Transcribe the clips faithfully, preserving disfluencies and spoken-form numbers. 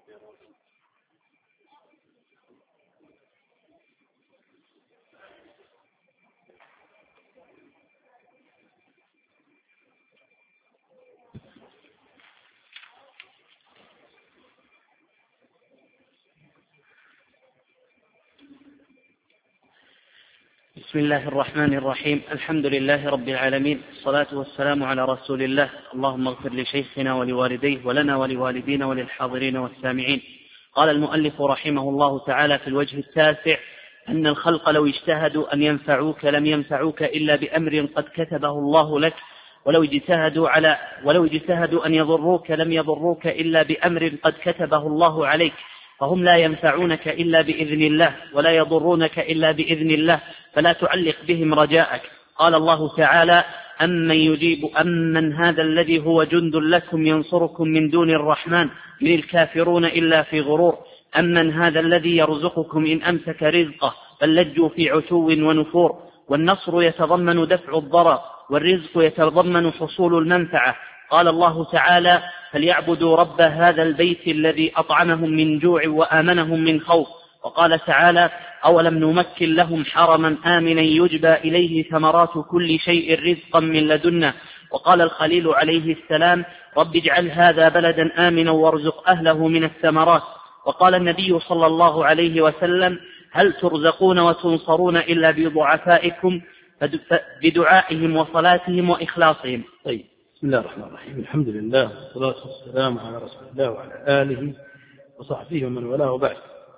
بسم الله الرحمن الرحيم. الحمد لله رب العالمين، الصلاة والسلام على رسول الله. اللهم اغفر لشيخنا ولوالديه ولنا ولوالدينا وللحاضرين والسامعين. قال المؤلف رحمه الله تعالى في الوجه التاسع: أن الخلق لو اجتهدوا أن ينفعوك لم ينفعوك إلا بأمر قد كتبه الله لك، ولو اجتهدوا على ولو اجتهدوا أن يضروك لم يضروك إلا بأمر قد كتبه الله عليك، فهم لا ينفعونك إلا بإذن الله ولا يضرونك إلا بإذن الله، فلا تعلق بهم رجاءك. قال الله تعالى: أمن يجيب أمن هذا الذي هو جند لكم ينصركم من دون الرحمن إن الكافرون إلا في غرور، أمن هذا الذي يرزقكم إن أمسك رزقه بل لجوا في عتو ونفور. والنصر يتضمن دفع الضرر، والرزق يتضمن حصول المنفعة. قال الله تعالى: فليعبدوا رب هذا البيت الذي أطعمهم من جوع وآمنهم من خوف. وقال تعالى: أولم نمكن لهم حرما آمنا يجبى إليه ثمرات كل شيء رزقا من لدنا. وقال الخليل عليه السلام: رب اجعل هذا بلدا آمنا وارزق أهله من الثمرات. وقال النبي صلى الله عليه وسلم: هل ترزقون وتنصرون إلا بضعفائكم بدعائهم وصلاتهم وإخلاصهم. طيب، بسم الله الرحمن الرحيم. الحمد لله والصلاة والسلام على رسول الله وعلى آله وصحبه ومن والاه وبعد.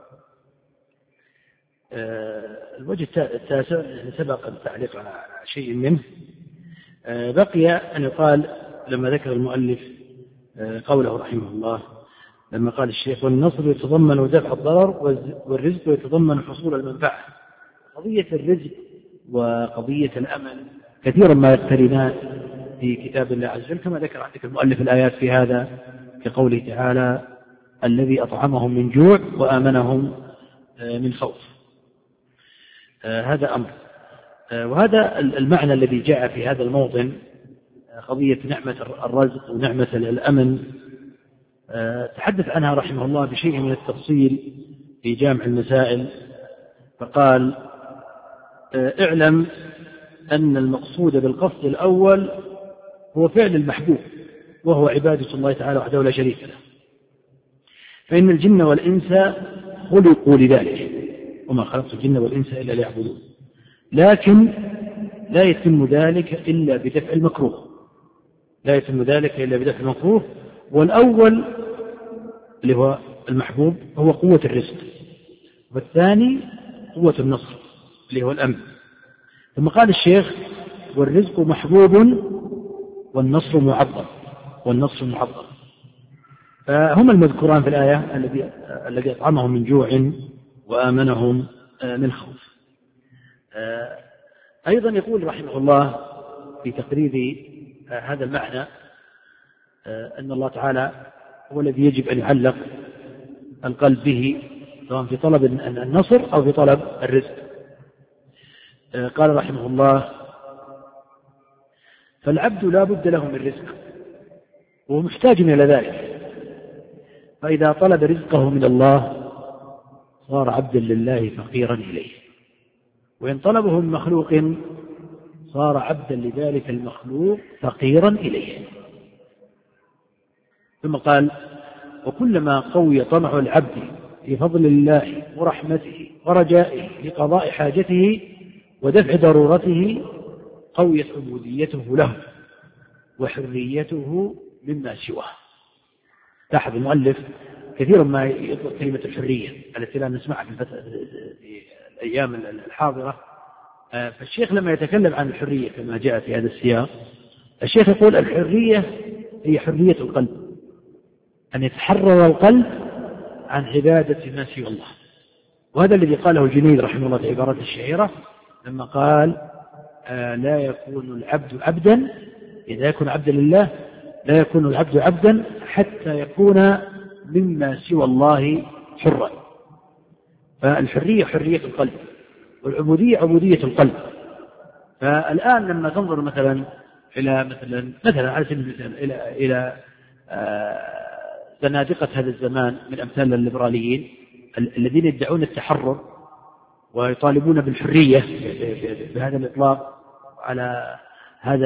آه الوجه التاسع سبق التعليق على شيء منه. آه بقي أن يقال لما ذكر المؤلف آه قوله رحمه الله لما قال الشيخ: والنصر يتضمن دفع الضرر والرزق يتضمن حصول المنفعة. قضية الرزق وقضية الأمل كثيرا ما يقترنان في كتاب الله عز وجل، كما ذكر عندك المؤلف الآيات في هذا كقوله تعالى: الذي أطعمهم من جوع وآمنهم من خوف. هذا أمر. وهذا المعنى الذي جاء في هذا الموطن، قضية نعمة الرزق ونعمة الأمن، تحدث عنها رحمه الله بشيء من التفصيل في جامع المسائل، فقال: اعلم أن المقصود بالقصد الأول هو فعل المحبوب، وهو عبادة الله تعالى وحده لا شريك له، فإن الجن والإنس خلقوا لذلك، وما خلقت الجن والإنس إلا ليعبدون، لكن لا يتم ذلك إلا بدفع المكروه لا يتم ذلك إلا بدفع المكروه والأول اللي هو المحبوب هو قوة الرزق، والثاني قوة النصر اللي هو الأمن. ثم قال الشيخ: والرزق محبوب والنصر معظم والنصر معظم. فهم المذكوران في الآية الذي الذي أطعمهم من جوع وآمنهم من خوف. أيضا يقول رحمه الله في تقرير هذا المعنى أن الله تعالى هو الذي يجب أن يعلق القلب به، سواء في طلب النصر أو في طلب الرزق. قال رحمه الله: فالعبد لا بد له من رزق وهو محتاج إلى ذلك، فإذا طلب رزقه من الله صار عبدا لله فقيرا إليه، وإن طلبه من مخلوق صار عبدا لذلك المخلوق فقيرا إليه. ثم قال: وكلما قوي طمع العبد في فضل الله ورحمته ورجائه لقضاء حاجته ودفع ضرورته قويت عبوديته له وحريته مما سواه. لاحظ المؤلف كثيرا ما يطلق كلمة الحرية التي لا نسمعها في, في الأيام الحاضرة. فالشيخ لما يتكلم عن الحرية كما جاء في هذا السياق، الشيخ يقول: الحرية هي حرية القلب، أن يتحرر القلب عن عبادة ما سوى الله. وهذا الذي قاله الجنيد رحمه الله في عبارة الشهيرة لما قال: آه لا يكون العبد عبدا إذا يكون عبدا لله لا يكون العبد عبدا حتى يكون مما سوى الله حرا. فالحرية حرية القلب، والعبودية عبودية القلب. فالآن لما تنظر مثلا إلى مثلا مثلا على سبيل المثال إلى إلى آه زنادقة هذا الزمان من أمثال الليبراليين الذين يدعون التحرر ويطالبون بالحرية بهذا الإطلاق على هذا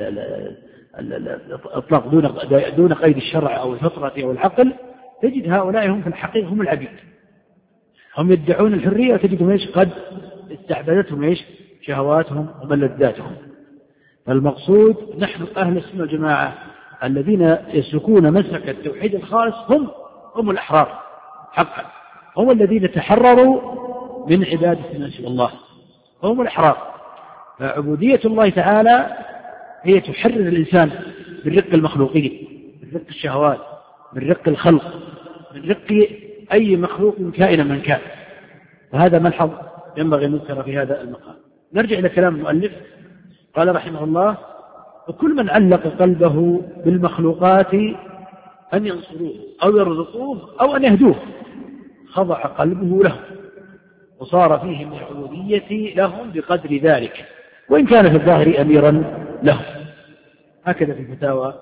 الإطلاق دون دون قيد الشرع أو الفطرة أو العقل، تجد هؤلاء هم في الحقيقة هم العبيد، هم يدعون الحرية وتجدهم إيش قد استعبدتهم إيش شهواتهم وملذاتهم. فالمقصود نحن أهل السنة والجماعة الذين يسلكون مسلك التوحيد الخالص هم هم الأحرار حقا، هم الذين تحرروا من عبادة الناس والله، هم الأحرار. فعبودية الله تعالى هي تحرر الإنسان من رق المخلوقين، من رق الشهوات، من رق الخلق، من رق أي مخلوق كائنا من كان. وهذا ملحظ ينبغي أن نذكر في هذا المقام. نرجع إلى كلام المؤلف، قال رحمه الله: وكل من علق قلبه بالمخلوقات أن ينصروه أو يرزقوه أو أن يهدوه خضع قلبه له وصار فيه من العبودية لهم بقدر ذلك، وإن كان في الظاهر أميرا لهم. هكذا في فتاوى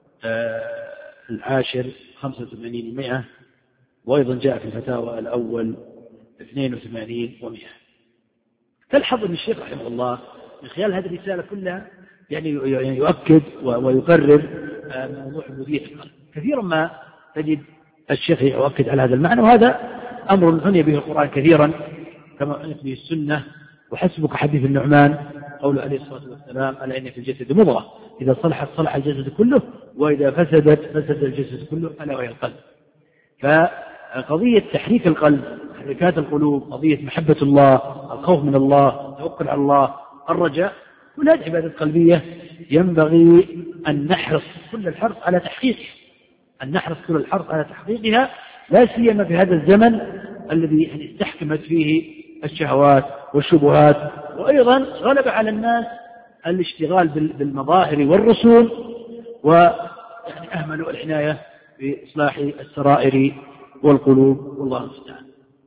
العاشر خمسة وثمانين ومئة، وأيضا جاء في الفتاوى الأول اثنين وثمانين ومئة. تلحظ أن الشيخ رحمه الله من خلال هذه الرسالة كلها يعني يؤكد ويقرر موضوع عبودية القلب. كثيرا ما تجد الشيخ يؤكد على هذا المعنى، وهذا أمر عني به القرآن كثيرا كما عنت به السنة. وحسبك حديث النعمان قوله عليه الصلاة والسلام: ألا إن في الجسد مضغة إذا صلحت صلح الجسد كله وإذا فسدت فسد الجسد كله ألا وهي القلب. فقضية تحريك القلب، تحريكات القلوب، قضية محبة الله، الخوف من الله، التوكل على الله، الرجاء، كل هذه عبادات قلبية ينبغي أن نحرص كل الحرص على تحقيقها، أن نحرص كل الحرص على تحقيقها، لا سيما في هذا الزمن الذي يعني استحكمت فيه الشهوات والشبهات، وأيضا غلب على الناس الاشتغال بالمظاهر والرسوم، ويعني أهملوا العناية بإصلاح السرائر والقلوب، والله المستعان.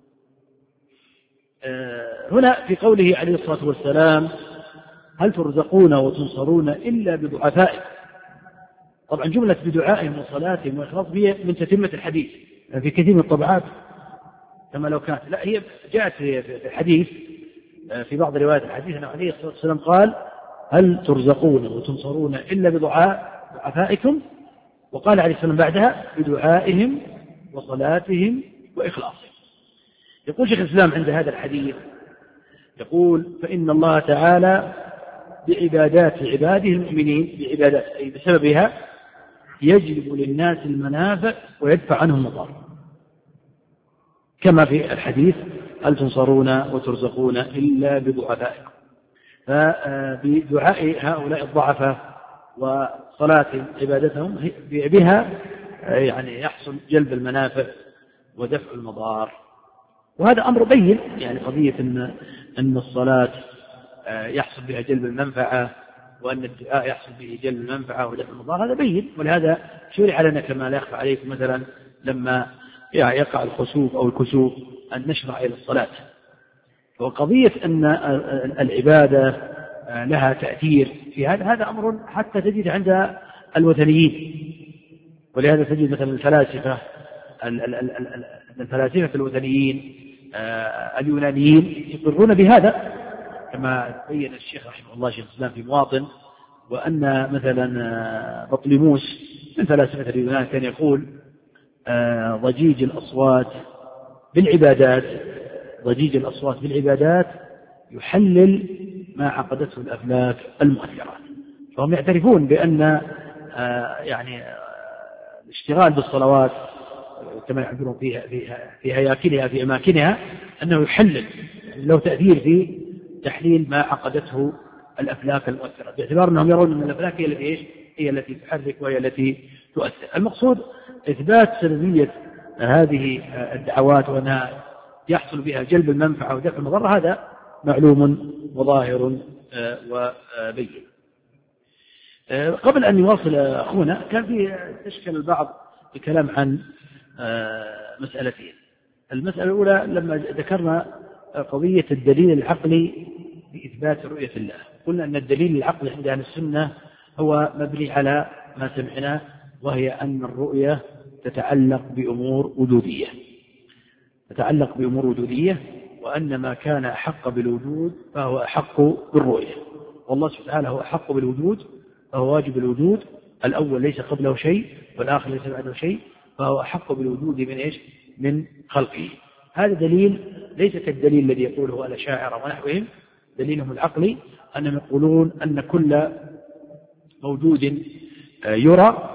هنا في قوله عليه الصلاة والسلام: هل ترزقون وتنصرون إلا بضعفائكم. طبعا جملة بدعائهم وصلاتهم وإخلاص هي من تتمة الحديث في كثير من الطبعات كما لو كانت، لا هي جاءت في الحديث في بعض روايات الحديث أنه عليه الصلاة والسلام قال: هل ترزقون وتنصرون إلا بضعاء ضعفائكم، وقال عليه السلام بعدها: بدعائهم وصلاتهم وإخلاصهم. يقول شيخ الإسلام عند هذا الحديث، يقول: فإن الله تعالى بعبادات عباده المؤمنين، بعبادات أي بسببها يجلب للناس المنافع ويدفع عنهم المضار، كما في الحديث: هل تنصرون وترزقون إلا بضعفائكم. فبدعاء هؤلاء الضعفاء وصلاة عبادتهم بها يعني يحصل جلب المنافع ودفع المضار. وهذا أمر بين، يعني قضية أن أن الصلاة يحصل بها جلب المنفعة وأن الدعاء يحصل به جلب المنفعة ودفع المضار، هذا بين. ولهذا شرع لنا كما لا يخفى عليكم مثلا لما يقع الخسوف أو الكسوف أن نشرع إلى الصلاة. وقضية أن العبادة لها تأثير في هذا، هذا أمر حتى تجد عند الوثنيين. ولهذا تجد مثلا الفلاسفة الفلاسفة الوثنيين اليونانيين يقرون بهذا، كما بين الشيخ رحمه الله شيخ الإسلام في مواطن، وأن مثلا بطليموس من فلاسفة اليونان كان يقول: ضجيج الأصوات بالعبادات ضجيج الأصوات بالعبادات يحلل ما عقدته الأفلاك المؤثرات. فهم يعترفون بأن يعني الاشتغال بالصلوات كما يعبرون فيها في هياكلها في أماكنها أنه يحلل، له تأثير في تحليل ما عقدته الأفلاك المؤثرة، باعتبار أنهم يرون أن الأفلاك هي التي هي التي تحرك وهي التي تؤثر. المقصود إثبات سلبية هذه الدعوات وأنها يحصل بها جلب المنفعة ودفع المضرة، هذا معلوم وظاهر وبين. قبل أن يواصل أخونا كان في تشكل البعض الكلام عن مسألتين. المسألة الأولى لما ذكرنا قضية الدليل العقلي بإثبات رؤية الله، قلنا أن الدليل العقلي عند أهل السنة هو مبني على ما سمعنا، وهي أن الرؤية تتعلق بأمور وجودية تتعلق بأمور وجودية وأن ما كان أحق بالوجود فهو أحق بالرؤية، والله سبحانه وتعالى هو أحق بالوجود فهو واجب الوجود، الأول ليس قبله شيء والآخر ليس بعده شيء، فهو أحق بالوجود من إيش؟ من خلقه. هذا دليل ليس كالدليل الذي يقوله الأشاعرة ونحوهم، دليلهم العقلي أنهم يقولون أن كل موجود يرى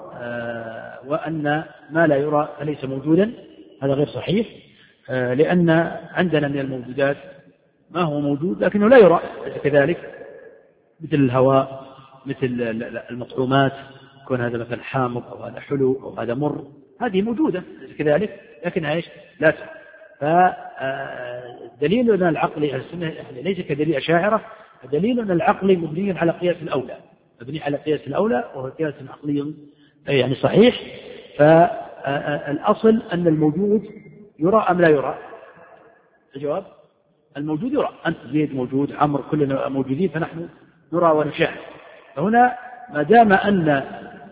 وأن ما لا يرى فليس موجودا. هذا غير صحيح، لأن عندنا من الموجودات ما هو موجود لكنه لا يرى كذلك، مثل الهواء، مثل المطعومات، يكون هذا مثلا حامض أو هذا حلو أو هذا مر، هذه موجودة كذلك لكن عيش لا ترى. فدليلنا العقلي السنة ليس كدليل أشاعرة، دليلنا العقلي مبني على قياس الأولى، مبني على قياس الأولى وهو قياس عقلي يعني صحيح. فالأصل أن الموجود يرى أم لا يرى؟ الجواب الموجود يرى، أنت زيد موجود، عمر، كلنا موجودين فنحن نرى ونشاهد. فهنا ما دام أن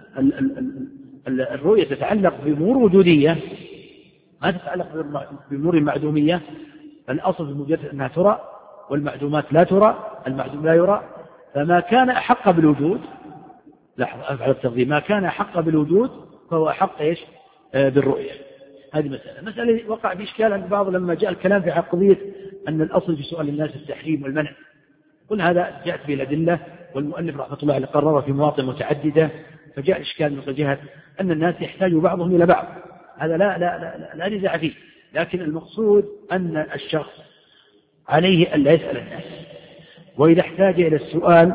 الرؤية تتعلق بأمور وجودية ما تتعلق بأمور معدومية، فالأصل في الموجودات أنها ترى والمعدومات لا ترى، المعدوم لا يرى، فما كان أحق بالوجود، لاحظ أفعل التفضيل، ما كان أحق بالوجود فهو أحق إيش؟ آه بالرؤية. هذه مسألة مسألة وقع في إشكال عند بعض لما جاء الكلام في قضية أن الأصل في سؤال الناس التحريم والمنع. كل هذا جاءت به الأدلة، والمؤلف رحمة الله عليه قرر في مواطن متعددة، فجاء الإشكال من جهة أن الناس يحتاج بعضهم إلى بعض، هذا لا لا لا, لا نزاع فيه، لكن المقصود أن الشخص عليه أن لا يسأل الناس، وإذا احتاج إلى السؤال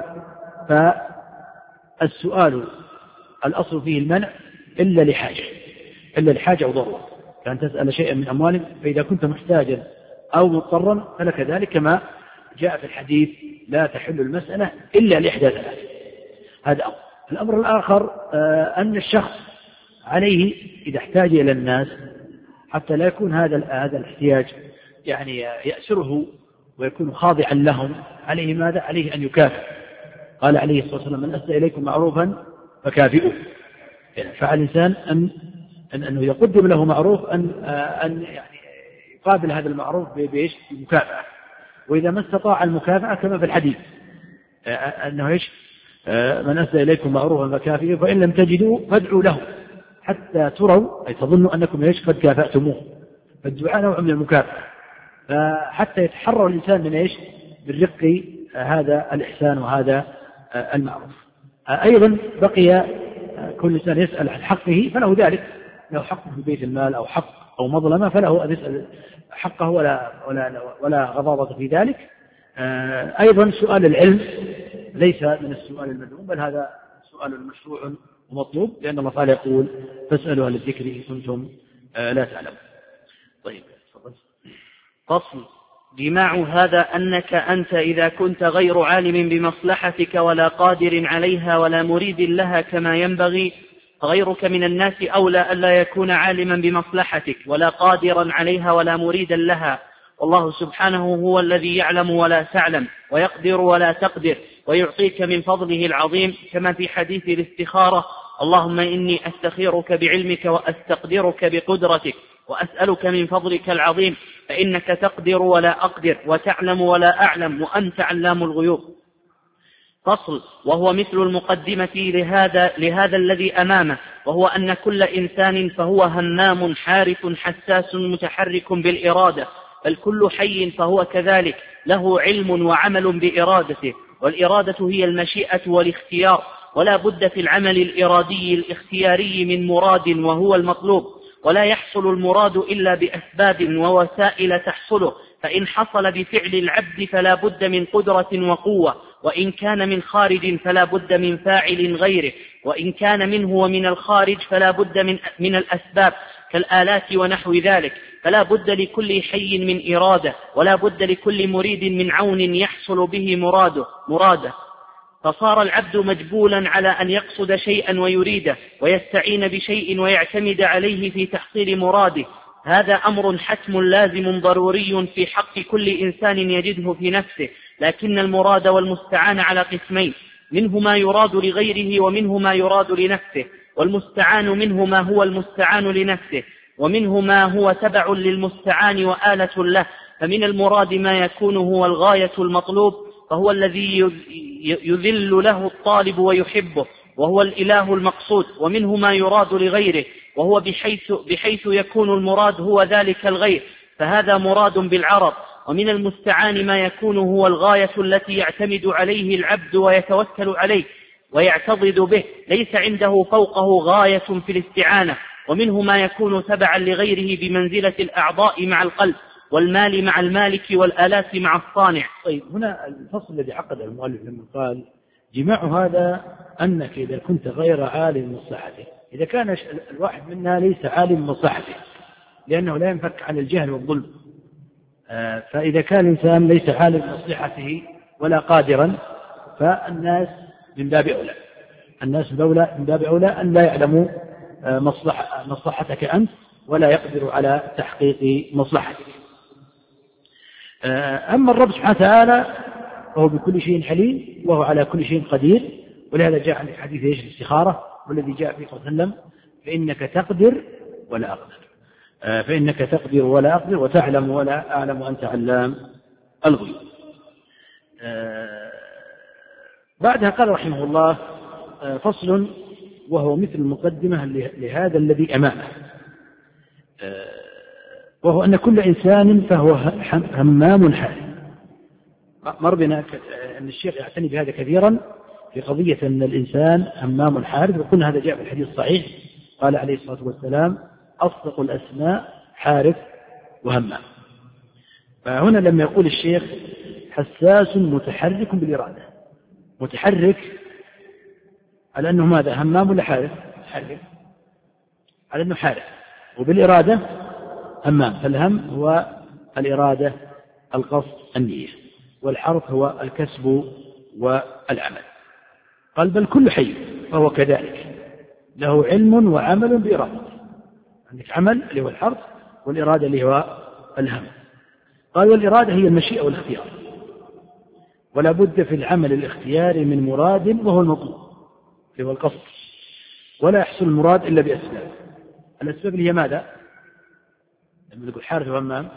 فالسؤال الأصل فيه المنع إلا لحاجة إلا لحاجة أو ضرورة، كأن تسأل شيئا من أموالهم، فإذا كنت محتاجا أو مضطرا فلك ذلك، كما جاء في الحديث لا تحل المسألة إلا لإحدى ثلاث. هذا أمر. الأمر الآخر أن الشخص عليه إذا احتاج إلى الناس حتى لا يكون هذا هذا الاحتياج يعني يأسره ويكون خاضعا لهم، عليه ماذا؟ عليه أن يكافئ. قال عليه الصلاة والسلام من أسدى إليكم معروفا فكافئوه. فعلى الإنسان أن أنه يقدم له معروف، أن أن يعني يقابل هذا المعروف بإيش؟ بمكافأة. وإذا ما استطاع المكافأة كما في الحديث أنه إيش؟ من أسدى إليكم معروفا فكافئوه، فإن لم تجدوا فادعوا له حتى تروا أي تظنوا أنكم إيش؟ قد كافأتموه. فالدعاء نوع من المكافأة، فحتى يتحرر الإنسان من إيش؟ بالرق هذا الإحسان وهذا المعروف. أيضا بقي كل إنسان يسأل عن حقه فله ذلك، له حق في بيت المال أو حق أو مظلمة فله أن يسأل حقه ولا, ولا, ولا غضاضة في ذلك. أيضا سؤال العلم ليس من السؤال المذموم، بل هذا سؤال مشروع ومطلوب، لأن الله تعالى يقول فاسألوا أهل الذكر إن كنتم لا تعلمون. طيب فصل. جماع هذا أنك أنت إذا كنت غير عالم بمصلحتك ولا قادر عليها ولا مريد لها كما ينبغي، فغيرك من الناس أولى ألا يكون عالما بمصلحتك ولا قادرا عليها ولا مريدا لها، والله سبحانه هو الذي يعلم ولا تعلم ويقدر ولا تقدر ويعطيك من فضله العظيم، كما في حديث الاستخارة: اللهم إني أستخيرك بعلمك وأستقدرك بقدرتك وأسألك من فضلك العظيم، فإنك تقدر ولا أقدر وتعلم ولا أعلم وأنت علام الغيوب. فصل. وهو مثل المقدمة لهذا, لهذا الذي أمامه، وهو أن كل إنسان فهو همام حارف حساس متحرك بالإرادة، بل كل حي فهو كذلك له علم وعمل بإرادته، والإرادة هي المشيئة والاختيار، ولا بد في العمل الإرادي الاختياري من مراد وهو المطلوب، ولا يحصل المراد إلا بأسباب ووسائل تحصله، فإن حصل بفعل العبد فلا بد من قدرة وقوة، وإن كان من خارج فلا بد من فاعل غيره، وإن كان منه ومن الخارج فلا بد من, من الأسباب كالآلات ونحو ذلك، فلا بد لكل حي من إرادة، ولا بد لكل مريد من عون يحصل به مراده, مراده فصار العبد مجبولا على أن يقصد شيئا ويريده، ويستعين بشيء ويعتمد عليه في تحصيل مراده. هذا أمر حتم لازم ضروري في حق كل إنسان يجده في نفسه، لكن المراد والمستعان على قسمين: منه ما يراد لغيره ومنه ما يراد لنفسه. والمستعان منه ما هو المستعان لنفسه، ومنه ما هو تبع للمستعان وآلة له. فمن المراد ما يكون هو الغاية المطلوب، فهو الذي يذل له الطالب ويحبه، وهو الإله المقصود. ومنه ما يراد لغيره، وهو بحيث, بحيث يكون المراد هو ذلك الغير، فهذا مراد بالعرض. ومن المستعان ما يكون هو الغاية التي يعتمد عليه العبد ويتوكل عليه ويعتضد به، ليس عنده فوقه غاية في الاستعانة. ومنه ما يكون تبعا لغيره بمنزلة الأعضاء مع القلب، والمال مع المالك، والآلات مع الصانع. طيب، هنا الفصل الذي عقد المؤلف لما قال جماع هذا أنك إذا كنت غير عالم مصلحته، إذا كان الواحد منا ليس عالم مصلحته لأنه لا ينفك عن الجهل والظلم، فإذا كان الإنسان ليس عالم مصلحته ولا قادرا، فالناس من باب أولى الناس من باب أولى أن لا يعلموا مصلحة مصلحتك أنت ولا يقدر على تحقيق مصلحتك. أما الرب سبحانه وتعالى فهو بكل شيء عليم وهو على كل شيء قدير، ولهذا جاء عن الحديث ايش الاستخارة، والذي جاء فيه صلى الله عليه وسلم فإنك تقدر ولا أقدر فإنك تقدر ولا أقدر وتعلم ولا أعلم وأنت علام الغيوب. بعدها قال رحمه الله فصل وهو مثل المقدمة لهذا الذي أمامه، وهو أن كل إنسان فهو همام حارث. مر بنا أن الشيخ يعتني بهذا كثيرا في قضية أن الإنسان همام حارث، وقلنا هذا جاء في الحديث الصحيح، قال عليه الصلاة والسلام أصدق الأسماء حارث وهمام. فهنا لما يقول الشيخ حساس متحرك بالإرادة، متحرك على أنه ماذا؟ همام ولا حارث؟ متحرك على أنه حارث، وبالإرادة همام. فالهم هو الإرادة، القصد، النية، والحرث هو الكسب والعمل. قال بل كل حي فهو كذلك له علم وعمل بإرادة. عندك عمل اللي هو الحرث، والإرادة اللي هو الهم. قال والإرادة هي المشيئة والاختيار، ولا بد في العمل الاختياري من مراد وهو المطلوب اللي هو القصد، ولا يحصل المراد إلا بأسباب. الأسباب اللي هي ماذا؟ لما يقول حارث وهمام،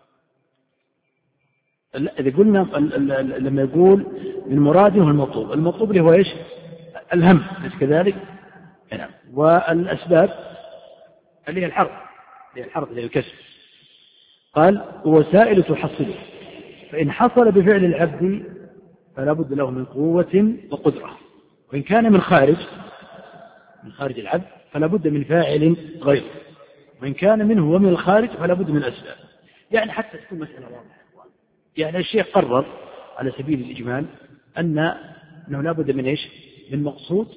إذا قلنا لما يقول من مراد وهو المطلوب، المطلوب اللي هو إيش؟ الهم، ليس كذلك؟ نعم. والأسباب اللي هي الحرث، اللي هي الحرث اللي هي الكسب. قال وسائل تحصله، فإن حصل بفعل العبد فلا بد له من قوة وقدرة، وإن كان من خارج من خارج العبد فلا بد من فاعل غيره، وإن كان منه ومن الخارج فلا بد من أسباب. يعني حتى تكون مسألة واضحة. يعني الشيخ قرر على سبيل الإجمال أن أنه لا بد من إيش؟ من مقصود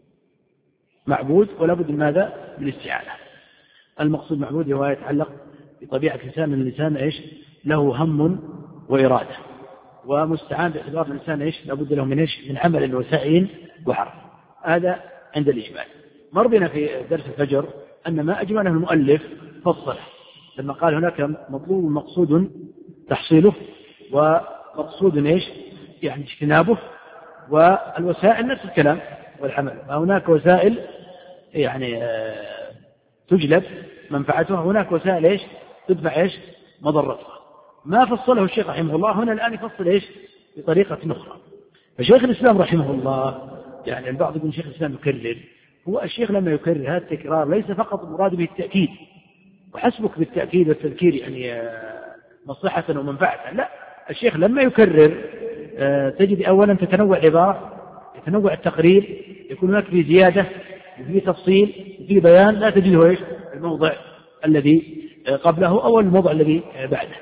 معبود، ولا بد من ماذا؟ من الاستعانة. المقصود معبود هو يتعلق بطبيعة الإنسان، أن الإنسان إيش؟ له هم وإرادة، ومستعان باعتبار الإنسان إيش؟ لا بد له من إيش؟ من عمل وسعي وحرف. هذا عند الإجمال. مر بنا في درس الفجر أن ما أجمله المؤلف فصل لما قال هناك مطلوب مقصود تحصيله، ومقصود إيش؟ يعني اجتنابه، والوسائل نفس الكلام والحمل. هناك وسائل يعني تجلب منفعتها، هناك وسائل إيش؟ تدفع إيش؟ مضرتها. ما فصله الشيخ رحمه الله هنا الآن يفصل إيش؟ بطريقة أخرى. فشيخ الإسلام رحمه الله، يعني البعض يقول شيخ الإسلام يكرر. هو الشيخ لما يكرر هذا التكرار ليس فقط المراد به التأكيد وحسبك بالتأكيد والتذكير يعني مصلحة ومنفعة، لا، الشيخ لما يكرر تجد أولا تتنوع العبارة، يتنوع التقرير، يكون هناك في زيادة وفي تفصيل وفي بيان، لا تجده إيش؟ الموضع الذي قبله أو الموضع الذي بعده.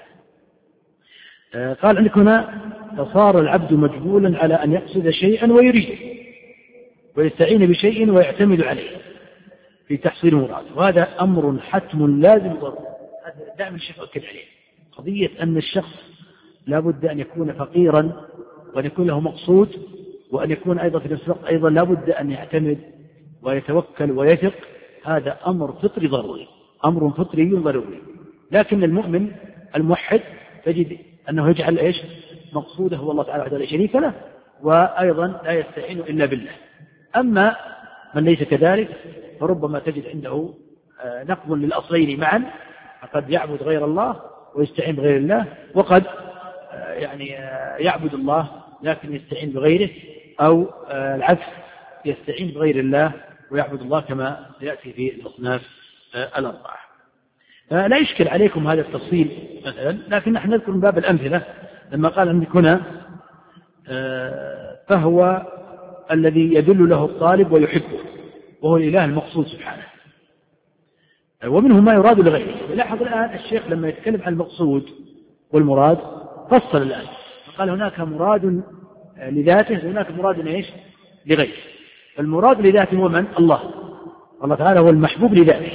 قال عندك هنا فصار العبد مجبولا على أن يقصد شيئا ويريده، ويستعين بشيء ويعتمد عليه في تحصيل مراد، وهذا أمر حتم لازم ضروري. هذا دائما الشيخ أكد عليه، قضية أن الشخص لا بد أن يكون فقيرا، وأن يكون له مقصود، وأن يكون أيضا في نفس الوقت أيضا لا بد أن يعتمد ويتوكل ويثق. هذا أمر فطري ضروري، أمر فطري ضروري. لكن المؤمن الموحد تجد أنه يجعل إيش؟ مقصوده هو الله تعالى وحده لا شريك له، وأيضا لا يستعين إلا بالله. أما من ليس كذلك فربما تجد عنده نقض للأصلين معا، قد يعبد غير الله ويستعين بغير الله، وقد يعني يعبد الله لكن يستعين بغيره، أو العكس يستعين بغير الله ويعبد الله كما يأتي في الأصناف الأربعة. لا يشكل عليكم هذا التفصيل مثلا، لكن نحن نذكر من باب الأمثلة لما قال عندك هنا فهو الذي يدل له الطالب ويحبه وهو الإله المقصود سبحانه، ومنه ما يراد لغيره. لاحظ الآن الشيخ لما يتكلم عن المقصود والمراد فصل الآن، قال هناك مراد لذاته وهناك مراد إيش لغيره. المراد لذاته هو من؟ الله، الله تعالى هو المحبوب لذاته،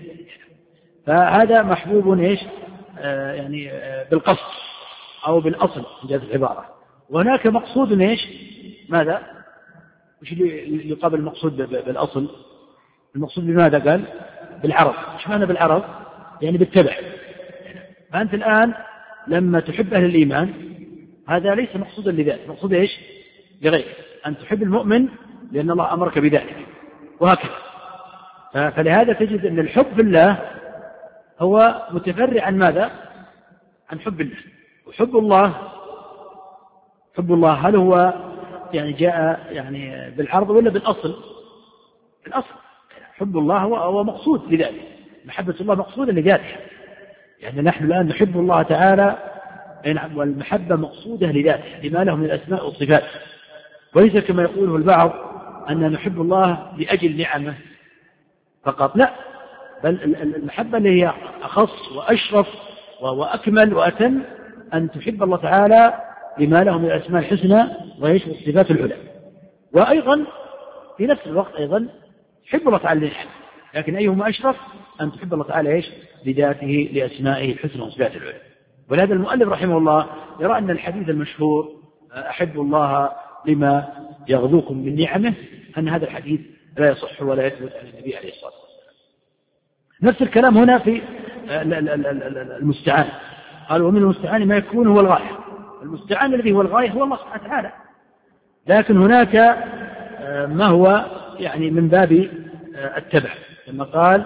فهذا محبوب إيش آه يعني آه بالقصد أو بالأصل في جهة العبارة. وهناك مقصود إيش ماذا؟ وش اللي يقابل المقصود بالأصل؟ المقصود بماذا قال؟ بالعرض. إيش معنى بالعرض؟ يعني بالتبع. فأنت الآن لما تحب أهل الإيمان هذا ليس مقصودا لذاته، مقصود إيش لغيره، أن تحب المؤمن لأن الله أمرك بذلك، وهكذا. فلهذا تجد أن الحب في الله هو متفرع عن ماذا؟ عن حب الله. وحب الله حب الله هل هو يعني جاء يعني بالعرض ولا بالأصل؟ بالأصل. حب الله هو, هو مقصود لذاته، محبة الله مقصودة لذاته، يعني نحن الآن نحب الله تعالى والمحبة مقصودة لذاته لما له من الأسماء والصفات، وليس كما يقوله البعض أن نحب الله لأجل نعمه فقط، لا، بل المحبة اللي هي أخص وأشرف وأكمل وأتم أن تحب الله تعالى لما له من الأسماء الحسنى ويش والصفات العلى. وأيضا في نفس الوقت أيضا تحب الله تعالى لنعمه، لكن أيهما أشرف؟ أن تحب الله تعالى إيش لذاته لأسمائه الحسنى وصفاته العلى. ولهذا المؤلف رحمه الله يرى أن الحديث المشهور أحب الله لما يغذوكم من نعمه أن هذا الحديث لا يصح ولا يثبت عن النبي عليه الصلاة والسلام. نفس الكلام هنا في المستعان، قال ومن المستعان ما يكون هو الغاية. المستعان الذي هو الغاية هو الله سبحانه وتعالى، لكن هناك ما هو يعني من باب التبع، لما قال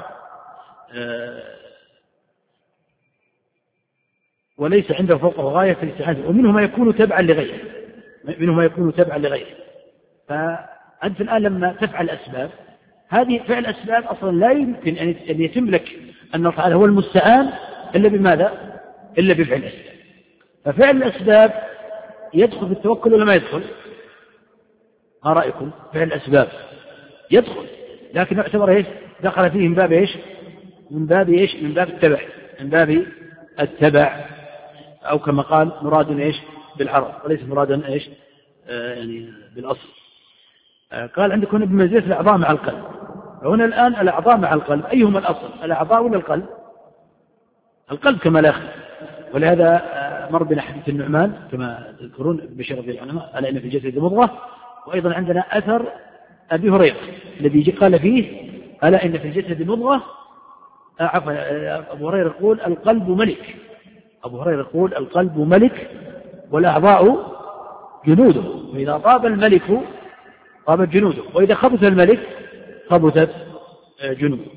وليس عنده فوقه غاية في الاستعانة، ومنه ما يكون تبعا لغيره، منه ما يكون تبعا لغيره. فأنت الآن لما تفعل أسباب، هذه فعل أسباب أصلا لا يمكن أن يتم لك أن الله تعالى هو المستعان إلا بماذا؟ إلا بفعل الأسباب. ففعل الأسباب يدخل في التوكل ولا ما يدخل؟ ما رأيكم؟ فعل الأسباب يدخل، لكن يعتبر إيش؟ دخل فيه من باب إيش؟ من باب إيش؟ من باب التبع، من باب التبع، أو كما قال مراد إيش؟ بالعرض وليس مرادا إيش؟ آه يعني بالأصل. آه قال عندكم بمنزلة الأعضاء مع القلب. هنا الآن الأعضاء مع القلب أيهما الأصل؟ الأعضاء ولا القلب؟ القلب كما لا يخفى. ولهذا آه مر بنا حديث النعمان كما تذكرون بشر في العلماء ألا إن في الجسد مضغة، وأيضا عندنا أثر أبي هريرة الذي قال فيه ألا إن في الجسد مضغة. عفوا أبو هريرة يقول القلب ملك، أبو هريرة يقول القلب ملك والأعضاء جنوده، وإذا طاب الملك طابت جنوده، وإذا خبث الملك خبثت جنوده.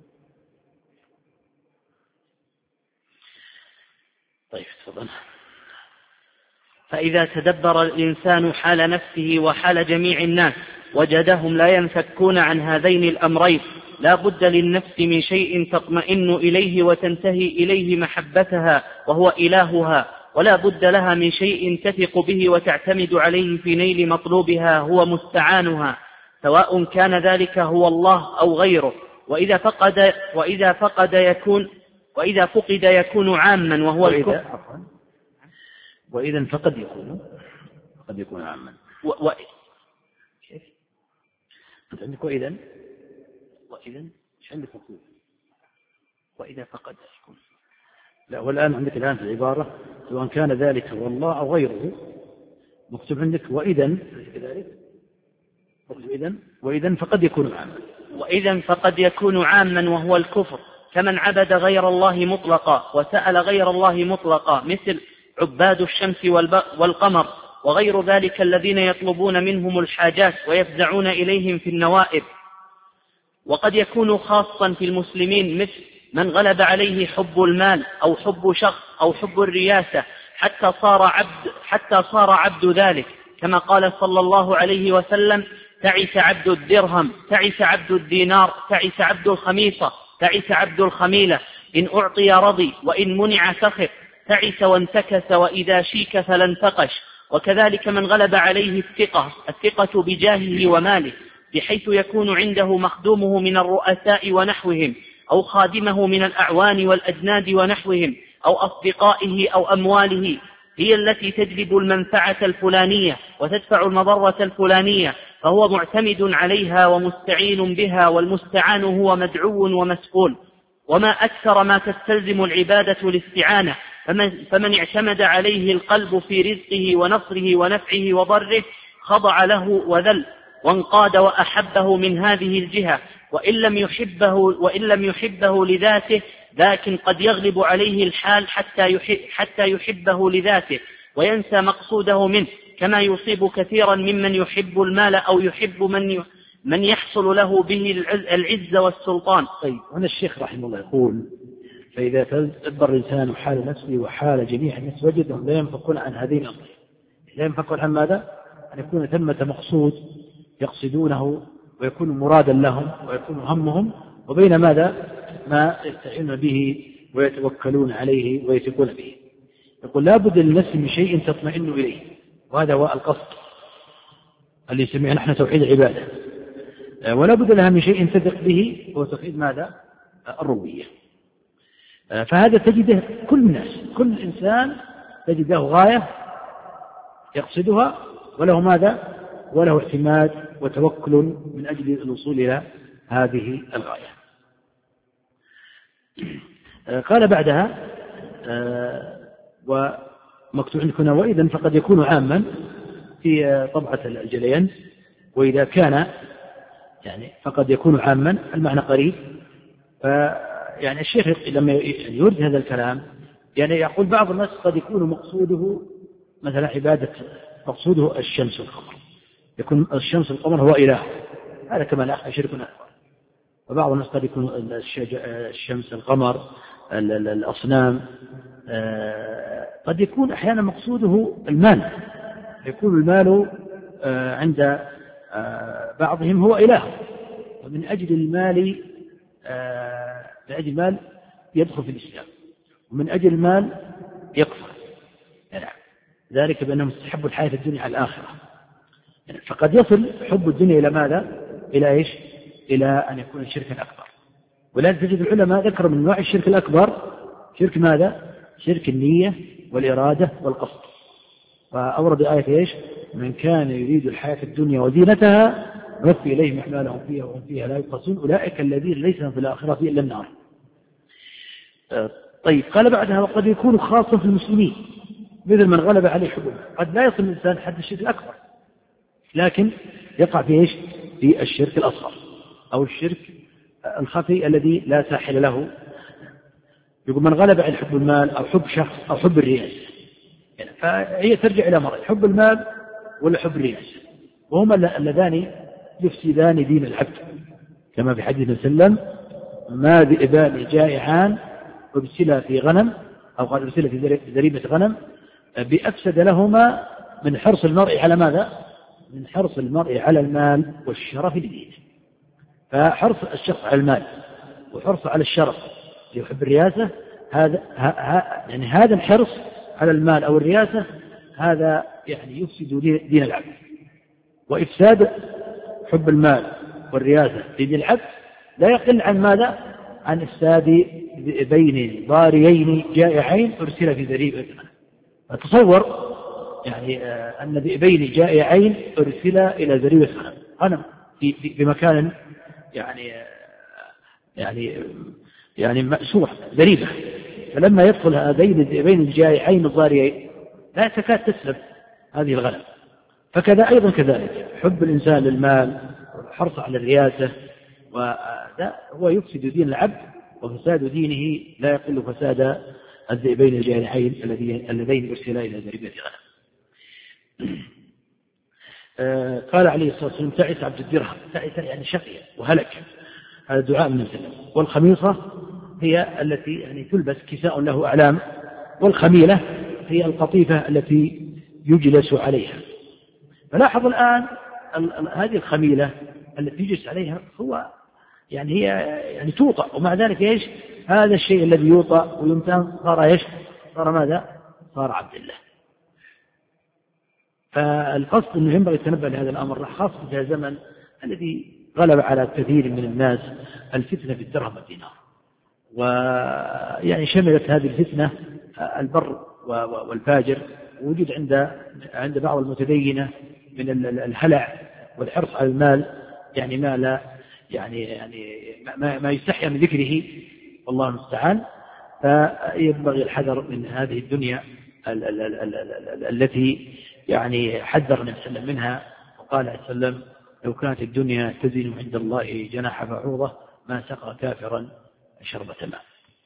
طيب تفضل. فإذا تدبر الإنسان حال نفسه وحال جميع الناس وجدهم لا ينفكون عن هذين الأمرين، لا بد للنفس من شيء تطمئن إليه وتنتهي إليه محبتها وهو إلهها، ولا بد لها من شيء تثق به وتعتمد عليه في نيل مطلوبها هو مستعانها، سواء كان ذلك هو الله أو غيره. وإذا فقد وإذا فقد يكون وإذا فقد يكون عاما وهو الكفر. وإذا فقد يكون قد يكون عاما. و... و... كيف؟ أنت عندك وإذا وإذا إيش عندك مكتوب؟ وإذا فقد يكون. لا، والآن عندك الآن في العبارة سواء كان ذلك هو الله أو غيره، مكتوب عندك وإذا كذلك، وإذا وإذا فقد يكون عاما. وإذا فقد يكون عاما وهو الكفر، كمن عبد غير الله مطلقا وسأل غير الله مطلقا، مثل عباد الشمس والقمر وغير ذلك الذين يطلبون منهم الحاجات ويفزعون إليهم في النوائب. وقد يكون خاصا في المسلمين مثل من غلب عليه حب المال أو حب شخص أو حب الرياسة حتى صار عبد, حتى صار عبد ذلك، كما قال صلى الله عليه وسلم: تعس عبد الدرهم، تعس عبد الدينار، تعس عبد الخميصة، تعس عبد الخميلة، إن أعطي رضي وإن منع سخط، تعس وانتكس وإذا شيك فلا انتقش. وكذلك من غلب عليه الثقة الثقة بجاهه وماله، بحيث يكون عنده مخدومه من الرؤساء ونحوهم، أو خادمه من الأعوان والأجناد ونحوهم، أو أصدقائه أو أمواله، هي التي تجلب المنفعة الفلانية وتدفع المضرة الفلانية، فهو معتمد عليها ومستعين بها، والمستعان هو مدعو ومسؤول. وما أكثر ما تستلزم العبادة الاستعانة، فمن, فمن اعتمد عليه القلب في رزقه ونصره ونفعه وضره خضع له وذل وانقاد وأحبه من هذه الجهة، وإن لم يحبه, وإن لم يحبه لذاته، لكن قد يغلب عليه الحال حتى, يحب حتى يحبه لذاته وينسى مقصوده منه، كما يصيب كثيرا ممن يحب المال أو يحب من من يحصل له به العز والسلطان. طيب، هنا الشيخ رحمه الله يقول: فإذا تدبر الإنسان حال نفسه وحال جميع الناس وجدهم لا ينفكون عن هذين الأمرين. لا ينفكون عن ماذا؟ أن يكون ثمة مقصود يقصدونه ويكون مرادا لهم ويكون همهم، وبين ماذا؟ ما يستعينون به ويتوكلون عليه ويثقون به. يقول: لا بد للنفس من شيء تطمئن إليه، وهذا هو القصد اللي يسميه نحن توحيد العبادة. ولا بد لها من شيء تثق به، هو توحيد ماذا؟ الربوبية. فهذا تجده كل الناس، كل إنسان تجده غاية يقصدها وله ماذا؟ وله اعتماد وتوكل من أجل الوصول إلى هذه الغاية. قال بعدها: ومكتوب عندكم هنا: وإذا فقد يكون عاما في طبعة الجليان، وإذا كان يعني فقد يكون عاما، المعنى قريب. فيعني الشيخ لما يورد هذا الكلام يعني يقول بعض الناس قد يكون مقصوده مثلا عبادة، مقصوده الشمس والقمر، يكون الشمس والقمر هو إله، هذا كما لا شرك أكبر. وبعض الناس قد يكون الشمس القمر الأصنام، قد يكون أحيانا مقصوده المال، يكون المال عند بعضهم هو إله، ومن أجل المال من أجل المال يدخل في الإسلام، ومن أجل المال يكفر. يعني ذلك بأنهم استحبوا الحياة الدنيا على الآخرة. يعني فقد يصل حب الدنيا إلى ماذا؟ إلى إيش؟ إلى أن يكون الشرك الأكبر. ولذلك تجد العلماء ذكروا من نوع الشرك الأكبر شرك ماذا؟ شرك النية والإرادة والقصد. فأورد آية إيش؟ من كان يريد الحياة الدنيا وزينتها نوفي إليهم أعمالهم فيها وهم فيها لا يبخسون أولئك الذين ليس في الآخرة إلا النار. طيب، قال بعدها: وقد يكون خاصا في المسلمين مثل من غلب عليه حبه. قد لا يصل الإنسان حد الشرك الأكبر، لكن يقع في إيش؟ في الشرك الأصغر أو الشرك الخفي الذي لا ساحل له. يقول: من غلب على حب المال أو حب شخص أو حب الرياسة. يعني فهي ترجع إلى مرض حب المال ولا حب الرياسة، وهما اللذان يفسدان دين العبد، كما في حديث وسلم: ما ذئبان جائعان أرسلا في غنم، أو قال أرسلا في ذريبة غنم، بأفسد لهما من حرص المرء على ماذا؟ من حرص المرء على المال والشرف لدينه. فحرص الشخص على المال وحرص على الشرف يحب الرياسة، هذا ها يعني هذا الحرص على المال أو الرياسة هذا يعني يفسد دين العبد. وإفساد حب المال والرياسة في دين العبد لا يقل عن ماذا؟ عن إفساد ذئبين ضاريين جائعين أرسل في ذريبة. فتصور يعني أن ذئبين جائعين أرسل إلى ذريبة غنم في في مكان يعني يعني يعني مأسوح ذريبة، فلما يدخل هذين الذئبين الجائعين الضاريين لا تكاد تسلب هذه الغنم. فكذا أيضا كذلك حب الإنسان للمال والحرص على الرياسة، وهذا هو يفسد دين العبد، وفساد دينه لا يقل فساد الذئبين الجائعين اللذين أرسلا إلى ذريبة غنم. قال عليه الصلاة والسلام: تعس عبد الدرهم. تعس يعني شقي وهلك. هذا دعاء من السلام. والخميصة هي التي يعني تلبس كساء له أعلام، والخميلة هي القطيفة التي يجلس عليها. فلاحظ الآن هذه الخميلة التي يجلس عليها هو يعني هي يعني توطأ، ومع ذلك إيش هذا الشيء الذي يوطأ ويمتن صار إيش صار ماذا صار عبد الله. فالقصد أنه ينبغي التنبه لهذا الأمر، خاصة في الزمن الذي غلب على كثير من الناس الفتنة في الدرهم والدينار، ويعني شملت هذه الفتنة البر والفاجر، ووجد عند عند بعض المتدينة من الهلع والحرص على المال، يعني ما لا يعني يعني ما, ما يستحيا من ذكره، والله المستعان. فينبغي الحذر من هذه الدنيا ال ال ال ال ال التي يعني حذر النبي صلى الله عليه وسلم منها، وقال عليه وسلم: لو كانت الدنيا تزن عند الله جناح بعوضة ما سقى كافرا شربة ماء.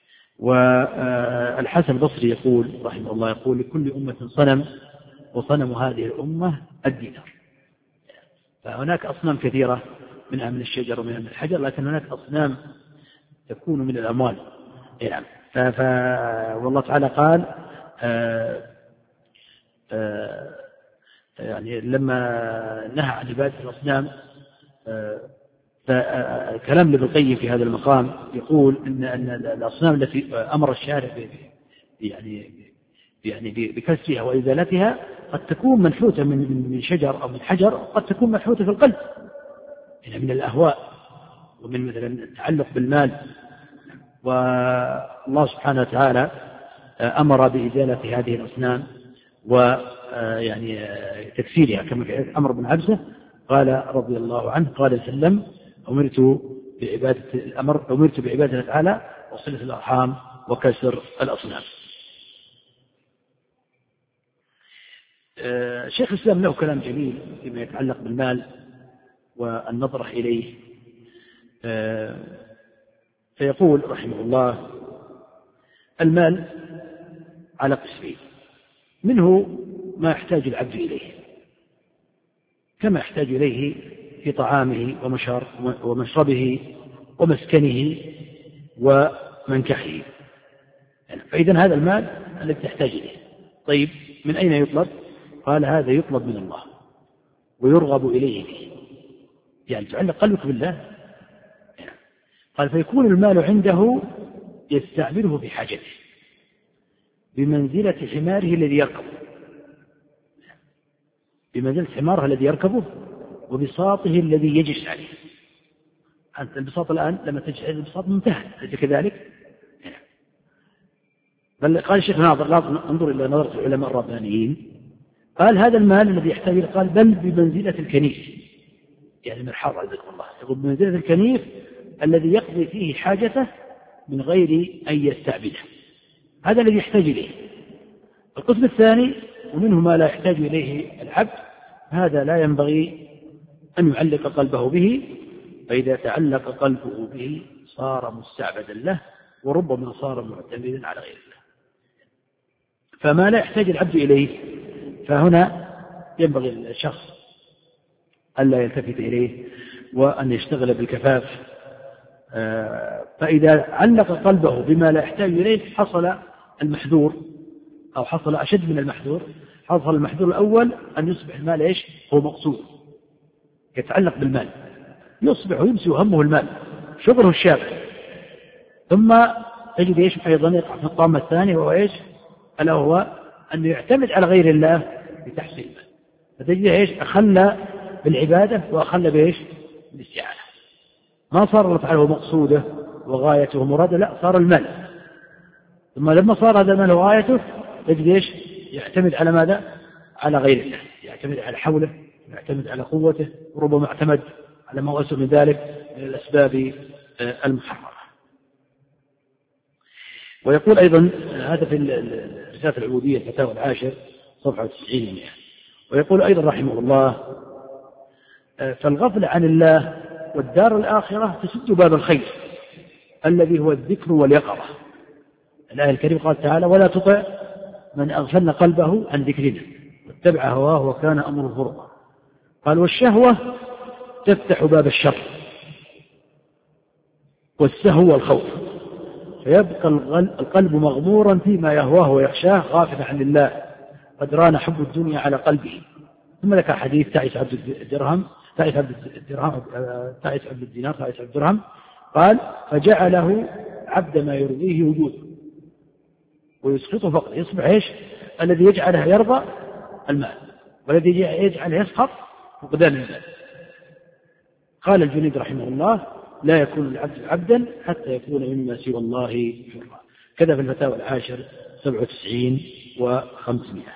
والحسن البصري يقول رحمه الله يقول: لكل أمة صنم، وصنم هذه الأمة الدينار. فهناك أصنام كثيرة منها من الشجر ومنها من الحجر، لكن هناك أصنام تكون من الأموال. يعني ف... ف... والله تعالى قال آآ آآ يعني لما نهى عن عبادة الأصنام، فكلام ابن القيم في هذا المقام يقول إن أن الأصنام التي أمر الشارع يعني يعني بكسرها وإزالتها قد تكون منحوتة من من شجر أو من حجر، قد تكون منحوتة في القلب يعني من الأهواء ومن مثلا التعلق بالمال. والله سبحانه وتعالى أمر بإزالة هذه الأصنام ويعني تكسيرها، كما في أمر بن عبسة قال رضي الله عنه قال سلم: أمرت بعبادة الأمر أمرت بعبادة تعالى وصلة الأرحام وكسر الأصنام. شيخ الإسلام له كلام جميل فيما يتعلق بالمال والنظرة إليه، فيقول رحمه الله: المال على قسمين، منه ما يحتاج العبد إليه كما يحتاج إليه في طعامه ومشربه ومسكنه ومنكحه. فإذا هذا المال الذي تحتاج إليه. طيب من أين يطلب؟ قال: هذا يطلب من الله ويرغب إليه فيه، يعني تعلق قلبك بالله. قال: فيكون المال عنده يستعمله في حاجته بمنزلة حماره الذي يركبه بمنزلة حماره الذي يركبه وبساطه الذي يجلس عليه. أنت البساط الآن لما تجلس عليه البساط منتهى، أليس كذلك؟ بل قال الشيخ ناظر: لا انظر إلى نظرة العلماء الربانيين، قال: هذا المال الذي يحتاج، قال: بل بمنزلة الكنيف، يعني المرحاض عزكم الله، يقول بمنزلة الكنيف الذي يقضي فيه حاجته من غير أن يستعبده، هذا الذي يحتاج إليه. القسم الثاني: ومنه ما لا يحتاج إليه العبد، هذا لا ينبغي أن يعلق قلبه به، فإذا تعلق قلبه به صار مستعبدا له، وربما صار معتمدا على غير الله. فما لا يحتاج العبد إليه فهنا ينبغي الشخص ألا يلتفت إليه وأن يشتغل بالكفاف. فإذا علق قلبه بما لا يحتاج إليه حصل المحذور، أو حصل أشد من المحذور. حصل المحذور الأول أن يصبح المال إيش هو مقصود، يتعلق بالمال، يصبح ويمسي وهمه المال، شغله الشاغل. ثم تجد إيش أيضا يقع في الطامة الثانية، وهو إيش ألا هو أنه يعتمد على غير الله لتحصيل المال، فتجد إيش أخلى بالعبادة وأخلى بإيش بالاستعانة. ما صار الله تعالى هو مقصوده وغايته ومراده، لا، صار المال. ثم لما صار هذا المال وغايته تجد إيش يعتمد على ماذا؟ على غير الله، يعتمد على حوله، يعتمد على قوته، وربما اعتمد على ما وصل من ذلك من الأسباب المحرمة. ويقول أيضا هذا في رسالة العبودية الفتاوى العاشر صفحة تسعين ومئة، ويقول أيضا رحمه الله: فالغفل عن الله والدار الآخرة تسد باب الخير الذي هو الذكر واليقظة. الآية الكريمة قال تعالى: ولا تطع من أغفلنا قلبه عن ذكرنا واتبع هواه وكان أمره فرطا. قال: والشهوة تفتح باب الشر والسهو والخوف، فيبقى القلب مغمورا فيما يهواه ويخشاه غافلا عن الله، قد ران حب الدنيا على قلبه. ثم ذكر حديث تعس عبد الدرهم تعس عبد الدرهم تعس عبد الدينار تعس عبد الدرهم، قال فجعله عبد ما يرضيه وجوده ويسخطه فقط. يصبح ايش؟ الذي يجعله يرضى المال، والذي يجعله يسخط فقدان المال. قال الجنيد رحمه الله لا يكون العبد عبدا حتى يكون مما سوى الله حرا. كذا في الفتاوى العاشر سبعة وتسعين وخمسمائة.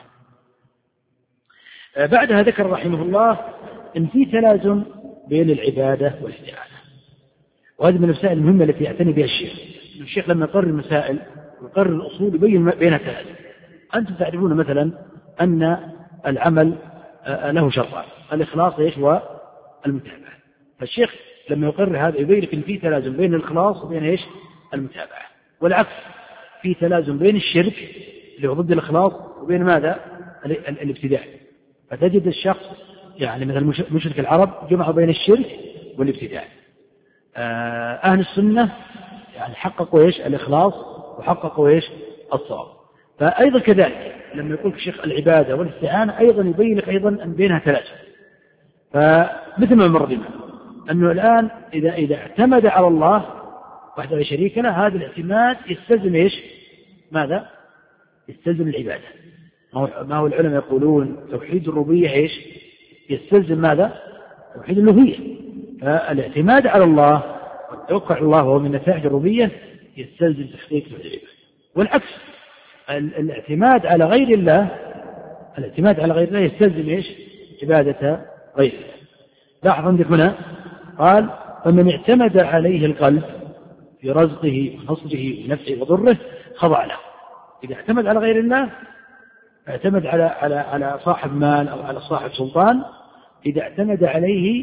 بعدها ذكر رحمه الله ان في تلازم بين العبادة والاستعانة، وهذه من المسائل المهمة التي يعتني بها الشيخ. الشيخ لما يقرر المسائل ويقرر الأصول يبين بينها تلازم. أنتم تعرفون مثلا أن العمل له شرطان، الإخلاص ايش والمتابعة. فالشيخ لما يقرر هذا يبين لك ان في تلازم بين الإخلاص وبين ايش؟ المتابعة. والعكس، في تلازم بين الشرك اللي هو ضد الإخلاص وبين ماذا؟ الابتداع. فتجد الشخص يعني مثل مشرك العرب جمعوا بين الشرك والابتداع. أهل السنة يعني حققوا ايش؟ الإخلاص وحققوا ايش؟ الصواب. فأيضا كذلك لما يقول الشيخ العبادة والاستعانة أيضا يبين لك أيضا أن بينها تلازم. فمثل ما مر بنا أنه الآن إذا إذا اعتمد على الله وحده لا شريك له، هذا الاعتماد يستلزم ايش؟ ماذا؟ يستلزم العبادة. ما هو العلماء يقولون توحيد الربوبية ايش؟ يستلزم ماذا؟ توحيد الألوهية. فالاعتماد على الله والتوكل على الله وهو من نتائج الربوبية يستلزم تحقيق العبادة. والعكس، الاعتماد على غير الله الاعتماد على غير الله يستلزم ايش؟ عبادة غير الله. لاحظ عندك هنا قال فمن اعتمد عليه القلب في رزقه ونصره ونفعه وضره خضع له. إذا اعتمد على غير الله، اعتمد على على على صاحب مال أو على صاحب سلطان، إذا اعتمد عليه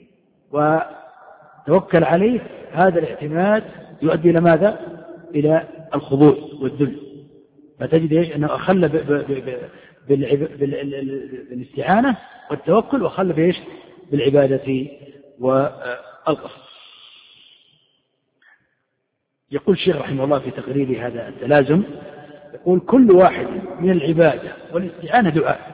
وتوكل عليه، هذا الاعتماد يؤدي إلى ماذا؟ إلى الخضوع والذل. فتجد ايش؟ أنه أخل بالاستعانة والتوكل وأخل بإيش؟ بالعبادة والقصد. يقول الشيخ رحمه الله في تقرير هذا التلازم، يقول كل واحد من العبادة والاستعانة دعاء.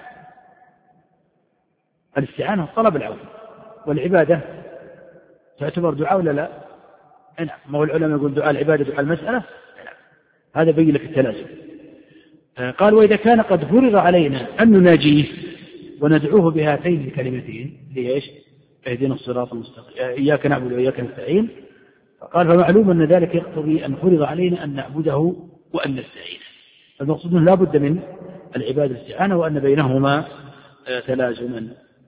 الاستعانة طلب العون، والعبادة تعتبر دعاء ولا لا؟ نعم. ما هو العلماء يقول دعاء العبادة دعاء المسألة؟ نعم. هذا بين لك التلازم. قال وإذا كان قد فرض علينا أن نناجيه وندعوه بهاتين الكلمتين ليش؟ اهدنا الصراط المستقيم إياك نعبد وإياك نستعين. قال فمعلوم أن ذلك يقتضي أن فرض علينا أن نعبده وأن نستعين. المقصود لا بد من العبادة والاستعانة وأن بينهما تلازما.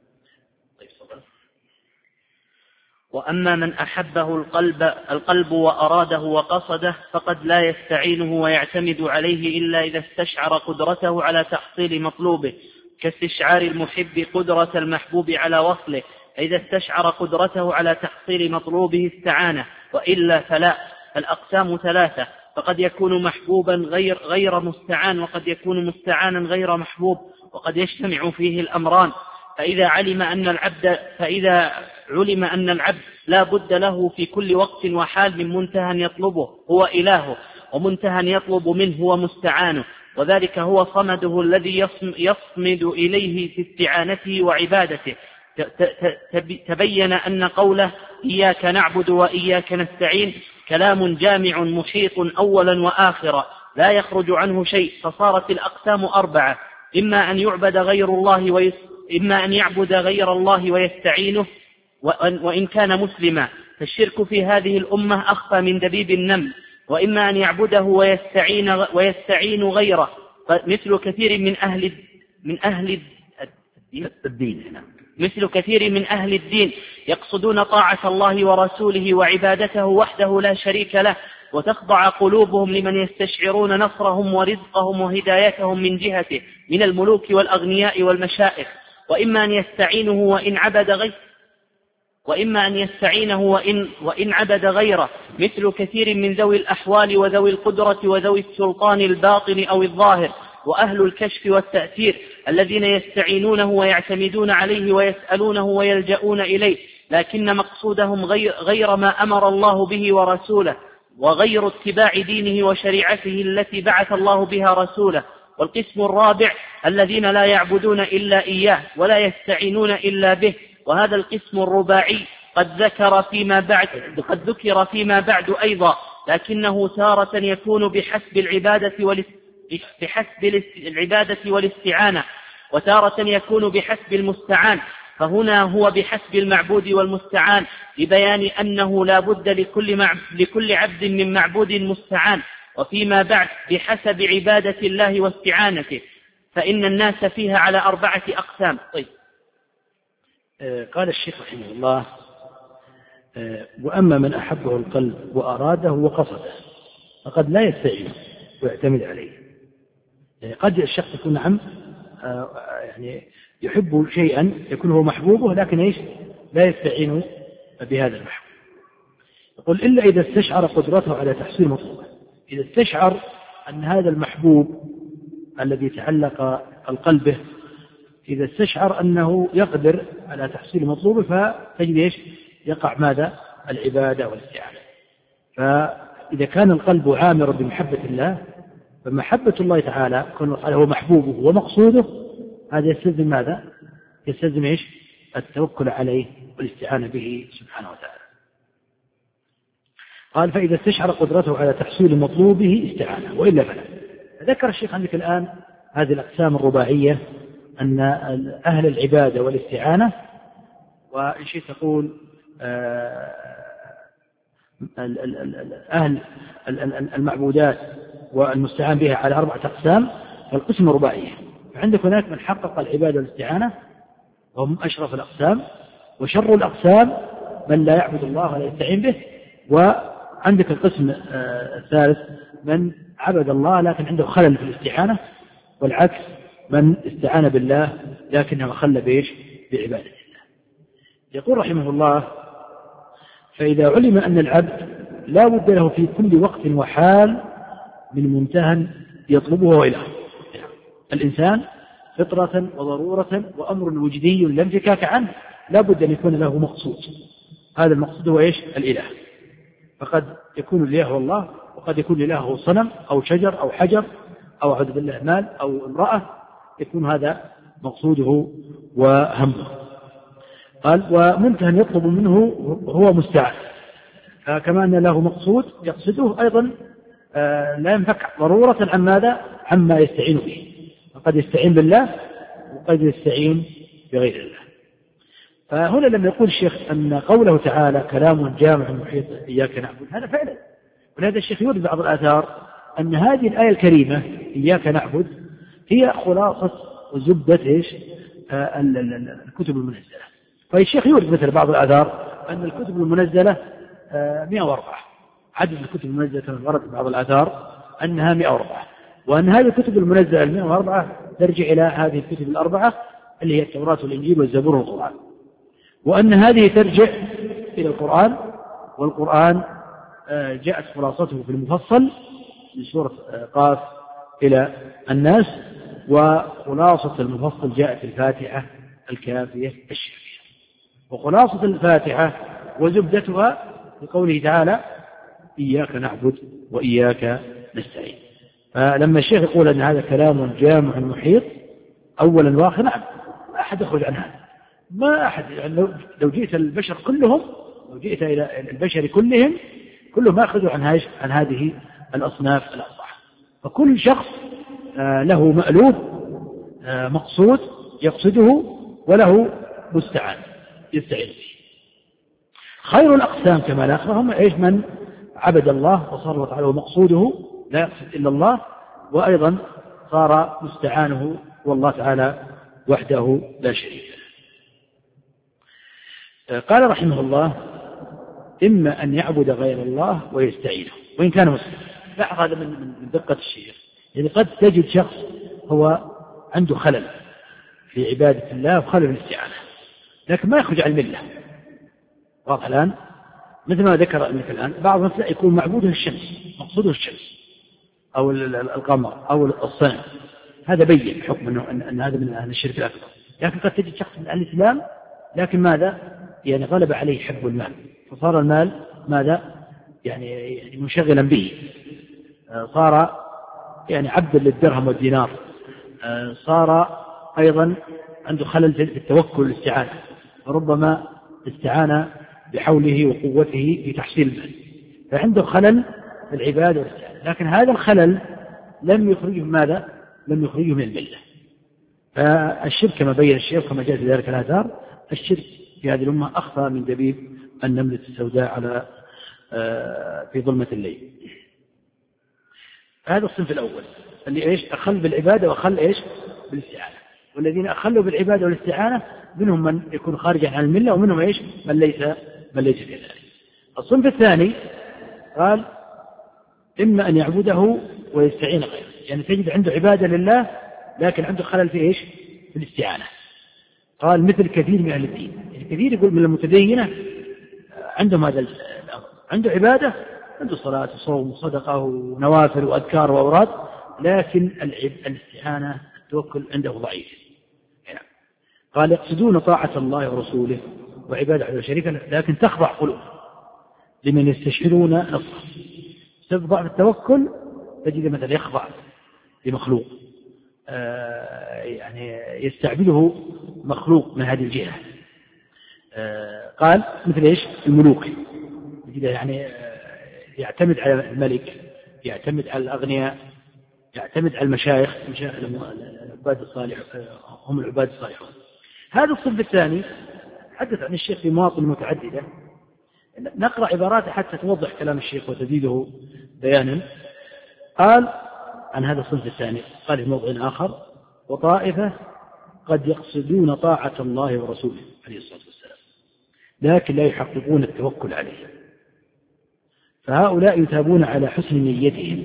وأما من أحبه القلب, القلب وأراده وقصده فقد لا يستعينه ويعتمد عليه إلا إذا استشعر قدرته على تحصيل مطلوبه، كاستشعار المحب قدرة المحبوب على وصله. إذا استشعر قدرته على تحصيل مطلوبه استعانه، وإلا فلا. فالأقسام ثلاثة، فقد يكون محبوبا غير, غير مستعان، وقد يكون مستعانا غير محبوب، وقد يجتمع فيه الأمران. فإذا علم أن العبد فإذا علم أن العبد لا بد له في كل وقت وحال من منتهى يطلبه هو إلهه، ومنتهى يطلب منه هو مستعانه، وذلك هو صمده الذي يصمد إليه في استعانته وعبادته. تبين أن قوله إياك نعبد وإياك نستعين كلام جامع محيط أولا وآخرا لا يخرج عنه شيء. فصارت الأقسام أربعة، إما أن يعبد غير الله ويس... إما أن يعبد غير الله ويستعينه وإن كان مسلما، فالشرك في هذه الأمة أخفى من دبيب النمل. وإما أن يعبده ويستعين, ويستعين غيره، مثل كثير من أهل من أهل الدين مثل كثير من أهل الدين يقصدون طاعة الله ورسوله وعبادته وحده لا شريك له، وتخضع قلوبهم لمن يستشعرون نصرهم ورزقهم وهدايتهم من جهته من الملوك والأغنياء والمشائخ. وإما أن يستعينه وإن عبد غيره وإما أن يستعينه وإن, وإن عبد غيره، مثل كثير من ذوي الأحوال وذوي القدرة وذوي السلطان الباطن أو الظاهر، وأهل الكشف والتأثير الذين يستعينونه ويعتمدون عليه ويسألونه ويلجؤون إليه، لكن مقصودهم غير, غير ما أمر الله به ورسوله، وغير اتباع دينه وشريعته التي بعث الله بها رسوله. والقسم الرابع الذين لا يعبدون إلا إياه ولا يستعينون إلا به، وهذا القسم الرباعي قد ذكر فيما بعد قد ذكر فيما بعد أيضا، لكنه تارة يكون بحسب العبادة بحسب العبادة والاستعانة، وتارة يكون بحسب المستعان، فهنا هو بحسب المعبود والمستعان، لبيان أنه لا بد لكل, معب لكل عبد من معبود مستعان. وفيما بعد بحسب عبادة الله واستعانته، فإن الناس فيها على أربعة أقسام. طيب. قال الشيخ رحمه الله: وأما من أحبه القلب وأراده وقصده فقد لا يستعين ويعتمد عليه. يعني قد الشخص يكون نعم يعني يحب شيئا يكون هو محبوبه، لكن إيش لا يستعين بهذا المحبوب. يقول: إلا إذا استشعر قدرته على تحصيل مطلوبه. إذا استشعر أن هذا المحبوب الذي تعلق القلب به، إذا استشعر أنه يقدر على تحصيل مطلوبه، فتجد إيش يقع ماذا؟ العبادة والاستعانة. فإذا كان القلب عامر بمحبة الله، فمحبة الله تعالى كون هو محبوبه ومقصوده، هذا يستلزم ماذا؟ يستلزم إيش؟ التوكل عليه والاستعانة به سبحانه وتعالى. قال: فإذا استشعر قدرته على تحصيل مطلوبه استعانة، وإلا فلا. ذكر الشيخ عندك الآن هذه الأقسام الرباعية، أن أهل العبادة والاستعانة، وإن شئت تقول أهل المعبودات والمستعان بها على أربعة أقسام، فالقسم رباعية. فعندك هناك من حقق العبادة والاستعانة وهم أشرف الأقسام، وشر الأقسام من لا يعبد الله ولا يستعين به. وعندك القسم الثالث من عبد الله لكن عنده خلل في الاستعانة، والعكس من استعان بالله لكنه خل بإيش؟ بعبادة الله. يقول رحمه الله: فإذا علم أن العبد لا بد له في كل وقت وحال من منتهى يطلبه وإله. الإنسان فطرة وضرورة وأمر وجدي لا انفكاك عنه، لا بد أن يكون له مقصود. هذا المقصود هو إيش؟ الإله. فقد يكون الإله هو الله، وقد يكون الإله هو صنم أو شجر أو حجر أو أعوذ بالله مال أو امرأة، يكون هذا مقصوده وهمه. قال: ومنتهى يطلب منه هو مستعان. كما أن له مقصود يقصده، أيضا لا ينفك ضرورة عن ماذا؟ عما يستعين به. فقد يستعين بالله وقد يستعين بغير الله. فهنا لما يقول الشيخ أن قوله تعالى كلام جامع محيط إياك نعبد، هذا فعلا. ولهذا الشيخ يورد بعض الآثار أن هذه الآية الكريمة إياك نعبد هي خلاصة وزبدة إيش؟ آه الكتب المنزلة. فالشيخ يورد مثل بعض الآثار أن الكتب المنزلة آه مئة وأربعة، عدد الكتب المنزلة كما ورد بعض الآثار أنها مئة وأربعة، وأن هذه الكتب المنزلة المئة وأربعة ترجع إلى هذه الكتب الأربعة اللي هي التوراة والإنجيل والزبور والقرآن، وأن هذه ترجع إلى القرآن، والقرآن آه جاءت خلاصته في المفصل من سورة آه قاف إلى الناس، وخلاصة المفصل جاءت الفاتحة الكافية الشافية. وخلاصة الفاتحة وزبدتها بقوله تعالى إياك نعبد وإياك نستعين. فلما الشيخ يقول أن هذا كلام جامع محيط أولا واخر، نعم، ما أحد يخرج عن هذا، ما أحد. يعني لو جئت البشر كلهم، لو جئت إلى البشر كلهم كلهم ما أخذوا عن, عن هذه الأصناف الأربعة. فكل شخص له مألوف مقصود يقصده، وله مستعان يستعين به. خير الأقسام كما لا هم إيش؟ من عبد الله وصار وتعالى مقصوده لا يقصد إلا الله، وأيضا صار مستعانه والله تعالى وحده لا شريك له. قال رحمه الله: إما أن يعبد غير الله ويستعينه وإن كان مسلم. لاحظ هذا من دقة الشيخ. يعني قد تجد شخص هو عنده خلل في عبادة الله وخلل في الاستعانة، لكن ما يخرج عن الملة. واضح الآن؟ مثل ما ذكر أنك الآن بعض الناس يكون معبوده الشمس، مقصوده الشمس أو القمر أو الصنم، هذا بين حكم أنه أن هذا من أهل الشرك الأكبر. لكن قد تجد شخص من أهل الإسلام لكن ماذا؟ يعني غلب عليه حب المال، فصار المال ماذا يعني منشغلا به، صار يعني عبدا للدرهم والدينار، صار أيضا عنده خلل في التوكل والاستعانة، فربما استعان بحوله وقوته في تحصيل المال، فعنده خلل في العبادة والاستعانة. لكن هذا الخلل لم يخرجه ماذا؟ لم يخرجه من الملة. فالشرك كما بين الشيخ كما جاء في ذلك الآثار، الشرك في هذه الأمة أخفى من دبيب النملة السوداء على في ظلمة الليل. هذا الصنف الأول اللي إيش أخل بالعبادة وأخل إيش بالاستعانة، والذين أخلوا بالعبادة والاستعانة منهم من يكون خارجا عن الملة، ومنهم إيش من ليس من ليس كذلك. الصنف الثاني قال إما أن يعبده ويستعين غيره، يعني تجد عنده عبادة لله لكن عنده خلل في إيش في الاستعانة. قال مثل كثير من أهل الدين، يعني كثير يقول من المتدينة عندهم هذا الأمر، عنده عبادة، عنده صلاة وصوم وصدقة ونوافل وأذكار وأوراد، لكن الاستعانة التوكل عنده ضعيف. يعني قال يقصدون طاعة الله ورسوله وعبادة على شريك له لكن تخضع قلوب لمن يستشعرون نصره. بسبب ضعف التوكل تجد مثلا يخضع لمخلوق آه يعني يستعبده مخلوق من هذه الجهة. آه قال مثل إيش الملوك، يعني يعتمد على الملك، يعتمد على الأغنياء، يعتمد على المشايخ، العباد الصالح هم العباد الصالحون. هذا الصنف الثاني حدث عن الشيخ في مواطن متعددة، نقرأ عباراته حتى توضح كلام الشيخ وتزيده بيانا. قال عن هذا الصنف الثاني، قال في موضع آخر وطائفة قد يقصدون طاعة الله ورسوله عليه الصلاة والسلام لكن لا يحققون التوكل عليه، فهؤلاء يتابون على حسن نيتهم.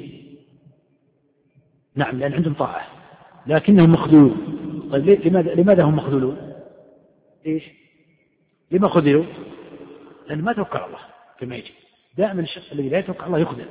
نعم لأن عندهم طاعة لكنهم مخذولون. طيب لماذا, لماذا هم مخذولون؟ إيش؟ لما خذلوا؟ لأن ما توكل الله كما يجب. دائما الشخص الذي لا يتوكل الله يخذل.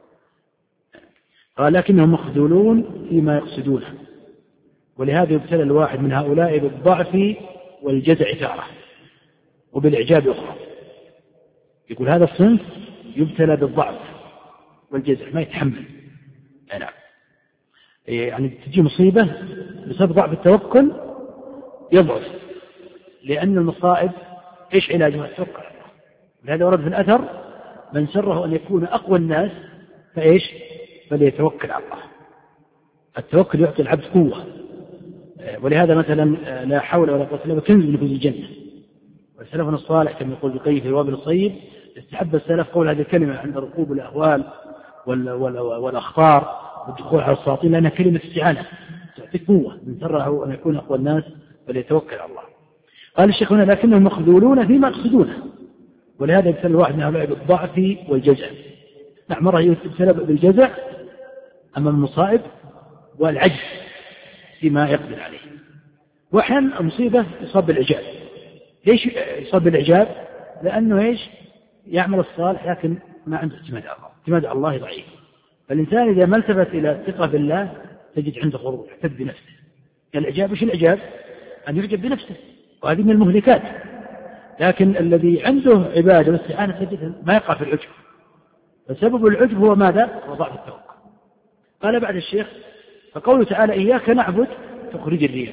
قال لكنهم مخذولون فيما يقصدونه، ولهذا يبتلى الواحد من هؤلاء بالضعف والجزع تارة وبالإعجاب أخرى. يقول هذا الصنف يبتلى بالضعف والجزع، ما يتحمل. نعم يعني تجي مصيبة بسبب ضعف التوكل يضعف، لأن المصائب إيش علاجها؟ التوكل. لهذا ورد في الأثر من سره أن يكون أقوى الناس فإيش فليتوكل على الله. التوكل يعطي العبد قوة، ولهذا مثلا لا حول ولا قوة إلا بالله كنز من كنوز الجنة. والسلفنا الصالح كما يقول بقيه في الوابل الصيب استحب السلف قول هذه الكلمة عند ركوب الأهوال والأخطار والدخول على السلاطين، لأنها كلمة استعانة تعطي قوة. من سره أن يكون أقوى الناس فليتوكل على الله. قال الشيخ هنا لكنهم مخذولون فيما يقصدونه، ولهذا يبتلى الواحد من هؤلاء بالضعف والجزع. نعم مرة يبتلى بالجزع أمام المصائب والعجز فيما يقدر عليه، وأحيانا المصيبة يصاب بالإعجاب. ليش يصاب بالإعجاب؟ لأنه إيش يعمل الصالح لكن ما عنده اعتماد على الله، اعتماد على الله ضعيف. فالإنسان إذا ما التفت إلى الثقة بالله تجد عنده غرور، يعتد بنفسه. الإعجاب إيش الإعجاب؟ أن يعجب بنفسه، وهذه من المهلكات. لكن الذي عنده عبادة واستعانة تجد ما يقع في العجب، فسبب العجب هو ماذا؟ هو ضعف التوكل. قال بعد الشيخ فقوله تعالى إياك نعبد تخرج الرياء،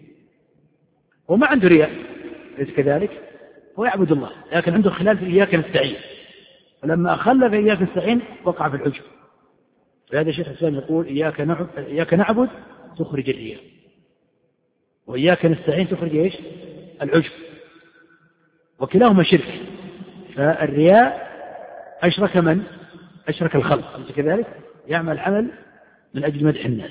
وما عنده رياء ليس كذلك، هو يعبد الله لكن عنده خلال في إياك نستعين، فلما أخل في إياك نستعين وقع في العجب. فهذا الشيخ الإسلام يقول إياك نعبد, إياك نعبد تخرج الرياء، وإياك نستعين تخرج إيش؟ العجب، وكلاهما شرك. فالرياء أشرك من؟ أشرك الخلق ليس كذلك، يعمل عمل من أجل مدح الناس.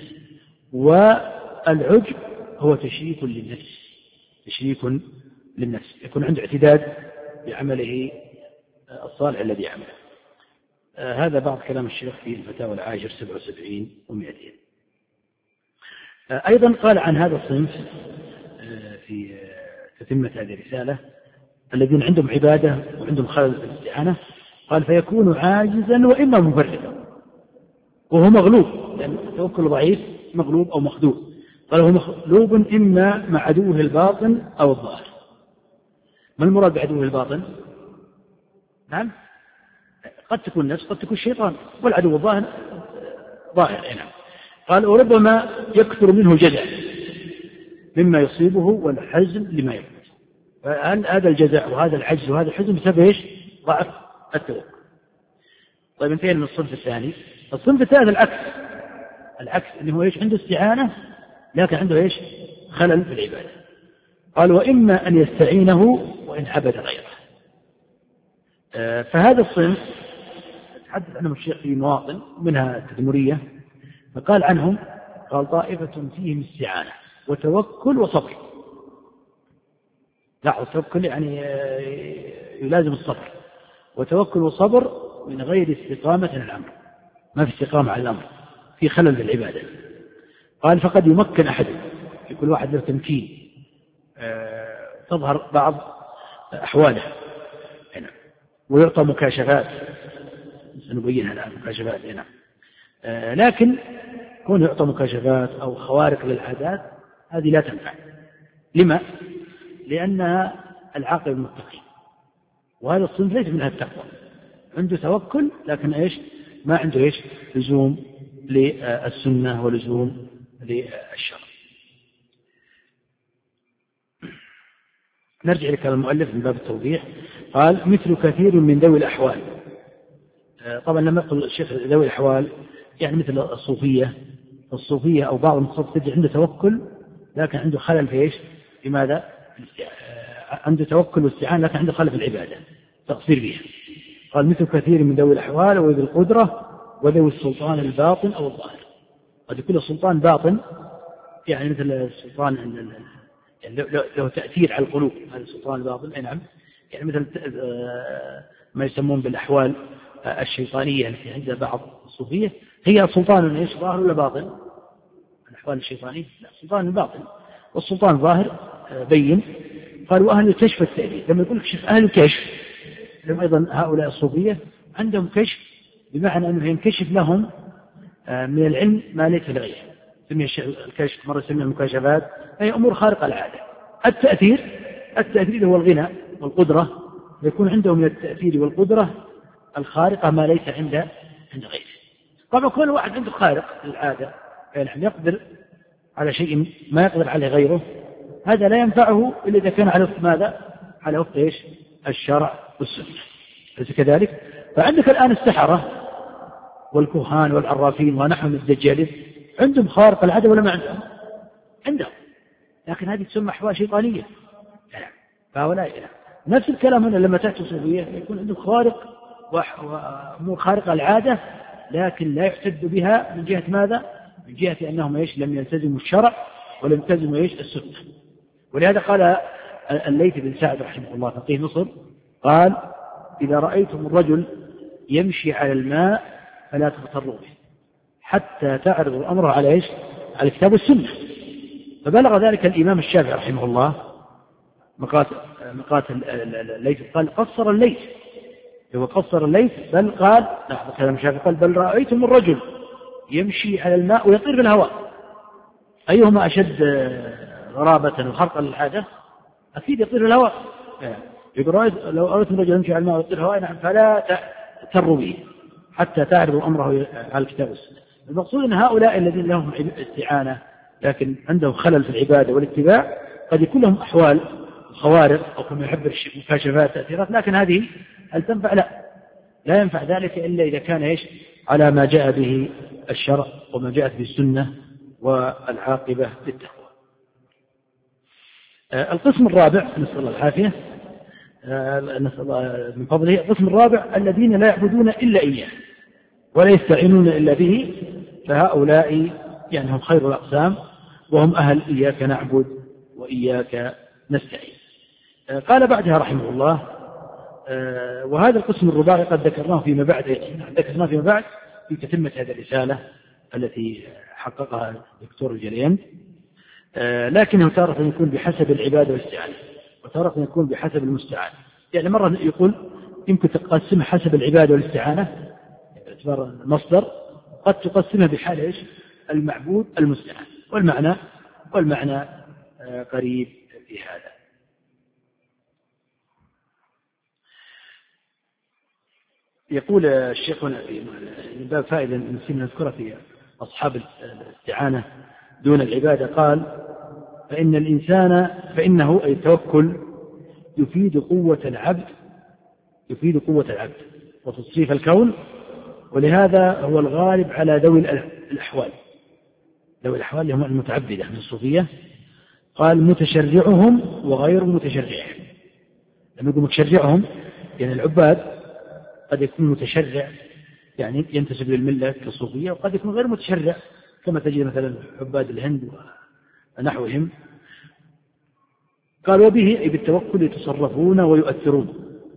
والعجب هو تشريك للنفس، تشريك للنفس، يكون عنده اعتداد بعمله الصالح الذي يعمله. آه هذا بعض كلام الشيخ في الفتاوى العاشر سبعة وسبعين ومئتين. آه أيضا قال عن هذا الصنف آه في آه تتمة هذه الرسالة الذين عندهم عبادة وعندهم خلل في الاستعانة، قال فيكون عاجزا وإما مفرطا، وهو مغلوب لأن التوكل ضعيف، مغلوب أو مخذول. قال هو مغلوب إما مع عدوه الباطن أو الظاهر. ما المراد بعدوه الباطن؟ نعم، قد تكون نفس، قد تكون شيطان، والعدو الظاهر ظاهر. نعم. قال وربما يكثر منه الجزع مما يصيبه والحزن لما يفوت. فهل هذا الجزع وهذا العجز وهذا الحزن بسبب ايش؟ ضعف التوكل. طيب انتهينا من الصنف الثاني. الصنف الثالث العكس، العكس اللي هو ايش؟ عنده استعانة لكن عنده ايش؟ خلل في العبادة. قال وإما أن يستعينه وإن عبد غيره. آه فهذا الصنف تحدث عنهم الشيخ في مواطن منها التدمرية، فقال عنهم قال طائفة فيهم استعانة وتوكل وصبر. لا، التوكل يعني يلازم الصبر، وتوكل وصبر من غير استقامة على الأمر، ما في استقامة على الأمر، في خلل بالعبادة. قال فقد يمكن أحد، يقول واحد له تمكين، أه تظهر بعض أحواله هنا ويعطى مكاشفات، سنبينها الآن مكاشفات هنا. أه لكن كون يعطى مكاشفات أو خوارق للعادات هذه لا تنفع. لما؟ لأنها العاقل المتقي، وهذا الصنف ليس منها التقوى، عنده توكل لكن إيش؟ ما عنده إيش؟ لزوم للسنة ولزوم للشرع. نرجع لكلام المؤلف من باب التوضيح. قال مثل كثير من ذوي الأحوال. طبعا لما يقول الشيخ ذوي الأحوال يعني مثل الصوفية، الصوفية أو بعض المتصوفين عنده توكل لكن عنده خلل في إيش؟ لماذا؟ عنده توكل واستعانة لكن عنده خلل في العبادة، تقصير بها. قال مثل كثير من ذوي الأحوال وذوي القدرة وذوي السلطان الباطن أو الظاهر. قد يكون السلطان باطن يعني مثل السلطان يعني له تأثير على القلوب، هذا السلطان الباطن. أي نعم، يعني مثل ما يسمون بالأحوال الشيطانية التي عند بعض الصوفية. هي سلطان إيش؟ ظاهر ولا باطن؟ الأحوال الشيطانية لا، سلطان الباطن، والسلطان ظاهر بين. قال وأهل الكشف التأثير. لما يقول كشف أهل الكشف، لما أيضا هؤلاء الصوفية عندهم كشف، بمعنى أنه ينكشف لهم من العلم ما ليس لغيره. سمي الكشف مرة سمي المكاشفات، أي أمور خارقة العادة. التأثير، التأثير هو الغنى والقدرة، يكون عندهم من التأثير والقدرة الخارقة ما ليس عند عند غيره. طبعا كل واحد عنده خارق العادة، يعني يقدر على شيء ما يقدر عليه غيره، هذا لا ينفعه إلا إذا كان على وفق ماذا؟ على وفق إيش؟ الشرع والسنة. أليس كذلك؟ فعندك الآن السحرة والكهان والعرافين ونحن من الدجالين عندهم خارق العادة ولا ما عندهم؟ عندهم، لكن هذه تسمى أحوال شيطانية. فهؤلاء نفس الكلام هنا لما تأتي الصوفية يكون عندهم خارق وأمور خارقة العادة، لكن لا يحتج بها من جهة ماذا؟ من جهة أنهم إيش؟ لم يلتزموا الشرع ولم يلتزموا إيش؟ السنة. ولهذا قال الليث بن سعد رحمه الله فقيه مصر قال إذا رأيتم الرجل يمشي على الماء فلا تغتروا به حتى تعرضوا أمره على إيش؟ على الكتاب والسنة. فبلغ ذلك الإمام الشافعي رحمه الله مقاتل مقاتل الليث قال قصر الليث، هو قصر الليث بل قال نعم كلام الشافعي قال بل رأيتم الرجل يمشي على الماء ويطير في الهواء أيهما أشد غرابة وخرقا للعادة؟ أكيد يطير في الهواء. يقول لو أردتم الرجل يمشي على الماء ويطير في الهواء نعم فلا تغتروا به حتى تعرضوا أمره على الكتاب والسنة. المقصود أن هؤلاء الذين لهم استعانة لكن عندهم خلل في العبادة والاتباع قد يكون لهم أحوال خوارق أو كما يحب مكاشفات تأثيرات، لكن هذه هل تنفع؟ لا، لا ينفع ذلك إلا إذا كان إيش؟ على ما جاء به الشرع وما جاءت به السنة والعاقبة للتقوى. آه القسم الرابع نسأل الله العافية، آه نسأل الله من فضله. القسم الرابع الذين لا يعبدون إلا إياه ولا يستعينون إلا به، فهؤلاء يعني هم خير الأقسام وهم أهل إياك نعبد وإياك نستعين. آه قال بعدها رحمه الله آه وهذا القسم الرباعي قد ذكرناه فيما بعد، ذكرناه فيما بعد في تتمة هذه الرسالة التي حققها الدكتور الجليند، آه لكنه تارة يكون بحسب العبادة والاستعانة وتارة يكون بحسب المستعان. يعني مرة يقول يمكن تقسمها حسب العبادة والاستعانة باعتبار المصدر، قد تقسمها بحال إيش؟ المعبود المستعان، والمعنى والمعنى آه قريب في هذا. يقول الشيخ من باب فائدة نسينا نذكرها في أصحاب الاستعانة دون العبادة، قال فإن الإنسان فإنه أي التوكل يفيد قوة العبد يفيد قوة العبد وتصريف الكون، ولهذا هو الغالب على ذوي الأحوال ذوي الأحوال اللي هم المتعبدة من الصوفية. قال متشرعهم وغير متشرعهم. لما يقول متشرعهم يعني العباد قد يكون متشرع يعني ينتسب للملة كالصوفية، وقد يكون غير متشرع كما تجد مثلا عباد الهند ونحوهم. قال وبه أي بالتوكل يتصرفون ويؤثرون،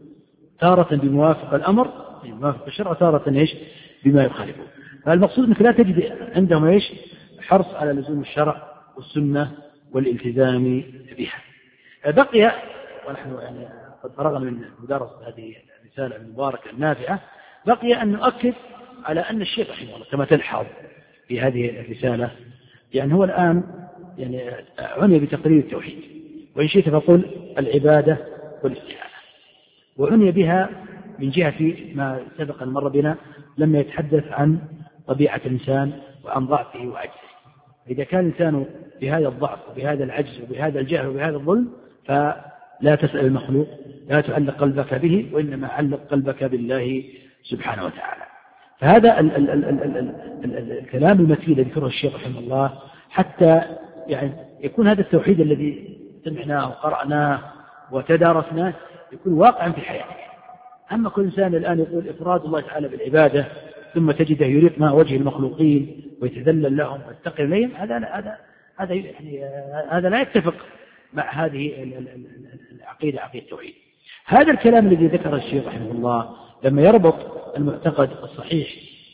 تارة بموافق الأمر بموافق الشرع، تارة إيش بما يخالفه. فالمقصود أنك لا تجد عندهم إيش حرص على لزوم الشرع والسنة والالتزام بها. بقي ونحن يعني قد فرغنا من مدارسة هذه الرسالة المباركة النافعة، بقي أن نؤكد على أن الشيخ رحمه الله كما تلحظ في هذه الرسالة يعني هو الآن يعني عني بتقرير التوحيد، وإن شئت فقل العبادة والاستعانة، وعني بها من جهة ما سبق المر بنا لما يتحدث عن طبيعة الإنسان وعن ضعفه وعجزه. إذا كان الإنسان بهذا الضعف وبهذا العجز وبهذا الجهل وبهذا الظلم فلا تسأل المخلوق، لا تعلق قلبك به، وإنما علق قلبك بالله سبحانه وتعالى. فهذا ال ال ال ال ال ال ال الكلام المتين الذي ذكره الشيخ رحمه الله حتى يعني يكون هذا التوحيد الذي سمعناه وقرأناه وتدارسناه يكون واقعا في حياتك. أما كل إنسان الآن يقول إفراد الله تعالى بالعبادة ثم تجده يريق مع وجه المخلوقين ويتذلل لهم ويستقر إليهم، هذا هذا هذا يعني هذا لا يتفق مع هذه العقيدة عقيدة التوحيد. هذا الكلام الذي ذكر الشيخ رحمه الله لما يربط المعتقد الصحيح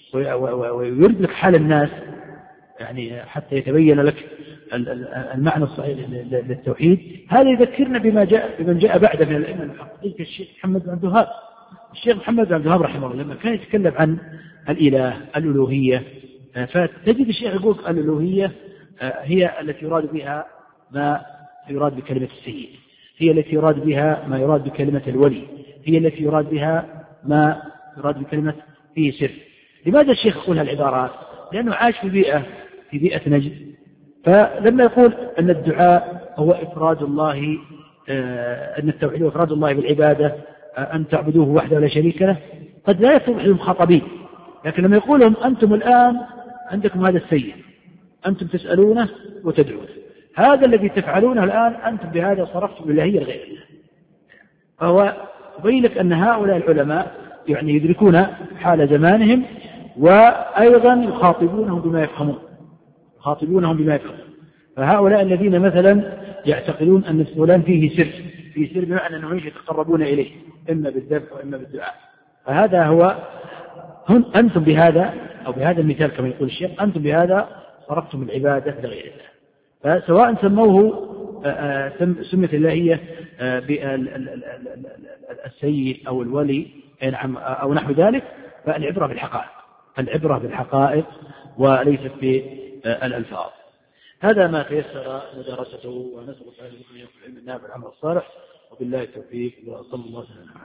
ويرد لك حال الناس يعني حتى يتبين لك المعنى الصحيح للتوحيد، هذا يذكرنا بما جاء بمن جاء بعد من الأئمة المحققين كالشيخ محمد بن عبد الوهاب. الشيخ محمد بن عبد الوهاب رحمه الله لما كان يتكلم عن الإله الألوهية، فتجد الشيخ يقول الألوهية هي التي يراد بها ما يراد بكلمة السيد، هي التي يراد بها ما يراد بكلمة الولي، هي التي يراد بها ما يراد بكلمة فيه سر. لماذا الشيخ يقول هالعبارات؟ لأنه عاش في بيئة في بيئة نجد، فلما يقول أن الدعاء هو إفراد الله، أن التوحيد هو إفراد الله بالعبادة، أن تعبدوه وحده لا شريك له، قد لا يتضح للمخاطبين. لكن لما يقول لهم أنتم الآن عندكم هذا السيد، أنتم تسألونه وتدعونه، هذا الذي تفعلونه الآن أنتم بهذا صرفتم الإلهية لغير الله. فهو يبين لك أن هؤلاء العلماء يعني يدركون حال زمانهم وأيضا يخاطبونهم بما يفهمون يخاطبونهم بما يفهمون فهؤلاء الذين مثلا يعتقدون أن فلان فيه سر فيه سر بمعنى أنهم يتقربون إليه إما بالذبح وإما بالدعاء، فهذا هو هم أنتم بهذا أو بهذا المثال كما يقول الشيخ أنتم بهذا صرفتم العبادة لغير الله. فسواء سموه سمت اللهية بالسيد أو الولي أو نحو ذلك، فالعبرة بالحقائق العبرة بالحقائق وليست بالألفاظ. هذا ما تيسر مدارسته، ونسأل الله تعالى أن يكون العلم النافع والعمل الصالح، وبالله التوفيق، وصلى الله عليه وسلم.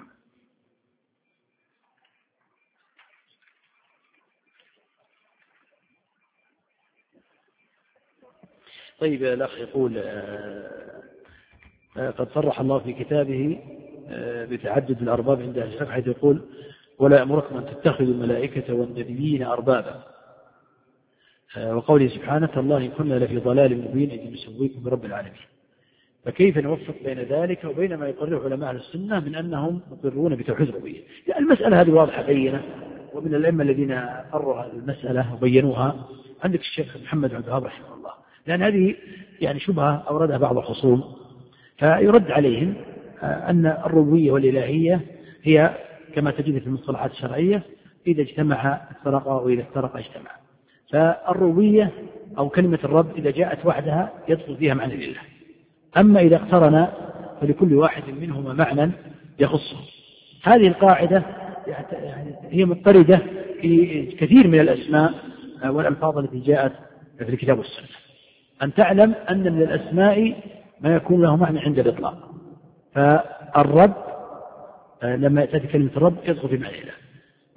طيب الأخ يقول قد صرح الله في كتابه بتعدد الأرباب عند أهل الشرع، حيث يقول ولا أمركم أن تتخذوا الملائكة والنبيين أربابا، وقوله سبحانه تالله إن كنا لفي ضلال مبين إذ نسويكم برب العالمين. فكيف نوفق بين ذلك وبين ما يقرره علماء السنة من أنهم مقرون بتوحيد الربوبية؟ يعني المسألة هذه واضحة بينة، ومن الأئمة الذين قرروا هذه المسألة وبينوها عندك الشيخ محمد بن عبد الوهاب رحمه الله، لأن هذه يعني شبهة أوردها بعض الخصوم، فيرد عليهم أن الربوبية والإلهية هي كما تجد في المصطلحات الشرعية إذا اجتمع افترقا وإذا افترقا اجتمع. فالربوبية أو كلمة الرب إذا جاءت وحدها يدخل فيها معنى الإله، أما إذا اقترن فلكل واحد منهما معنى يخصه. هذه القاعدة يعني هي مضطردة في كثير من الأسماء والألفاظ التي جاءت في الكتاب والسنة. أن تعلم أن من الأسماء ما يكون له معنى عند الإطلاق، فالرب لما تأتي كلمة الرب يدخل في معنى الإله،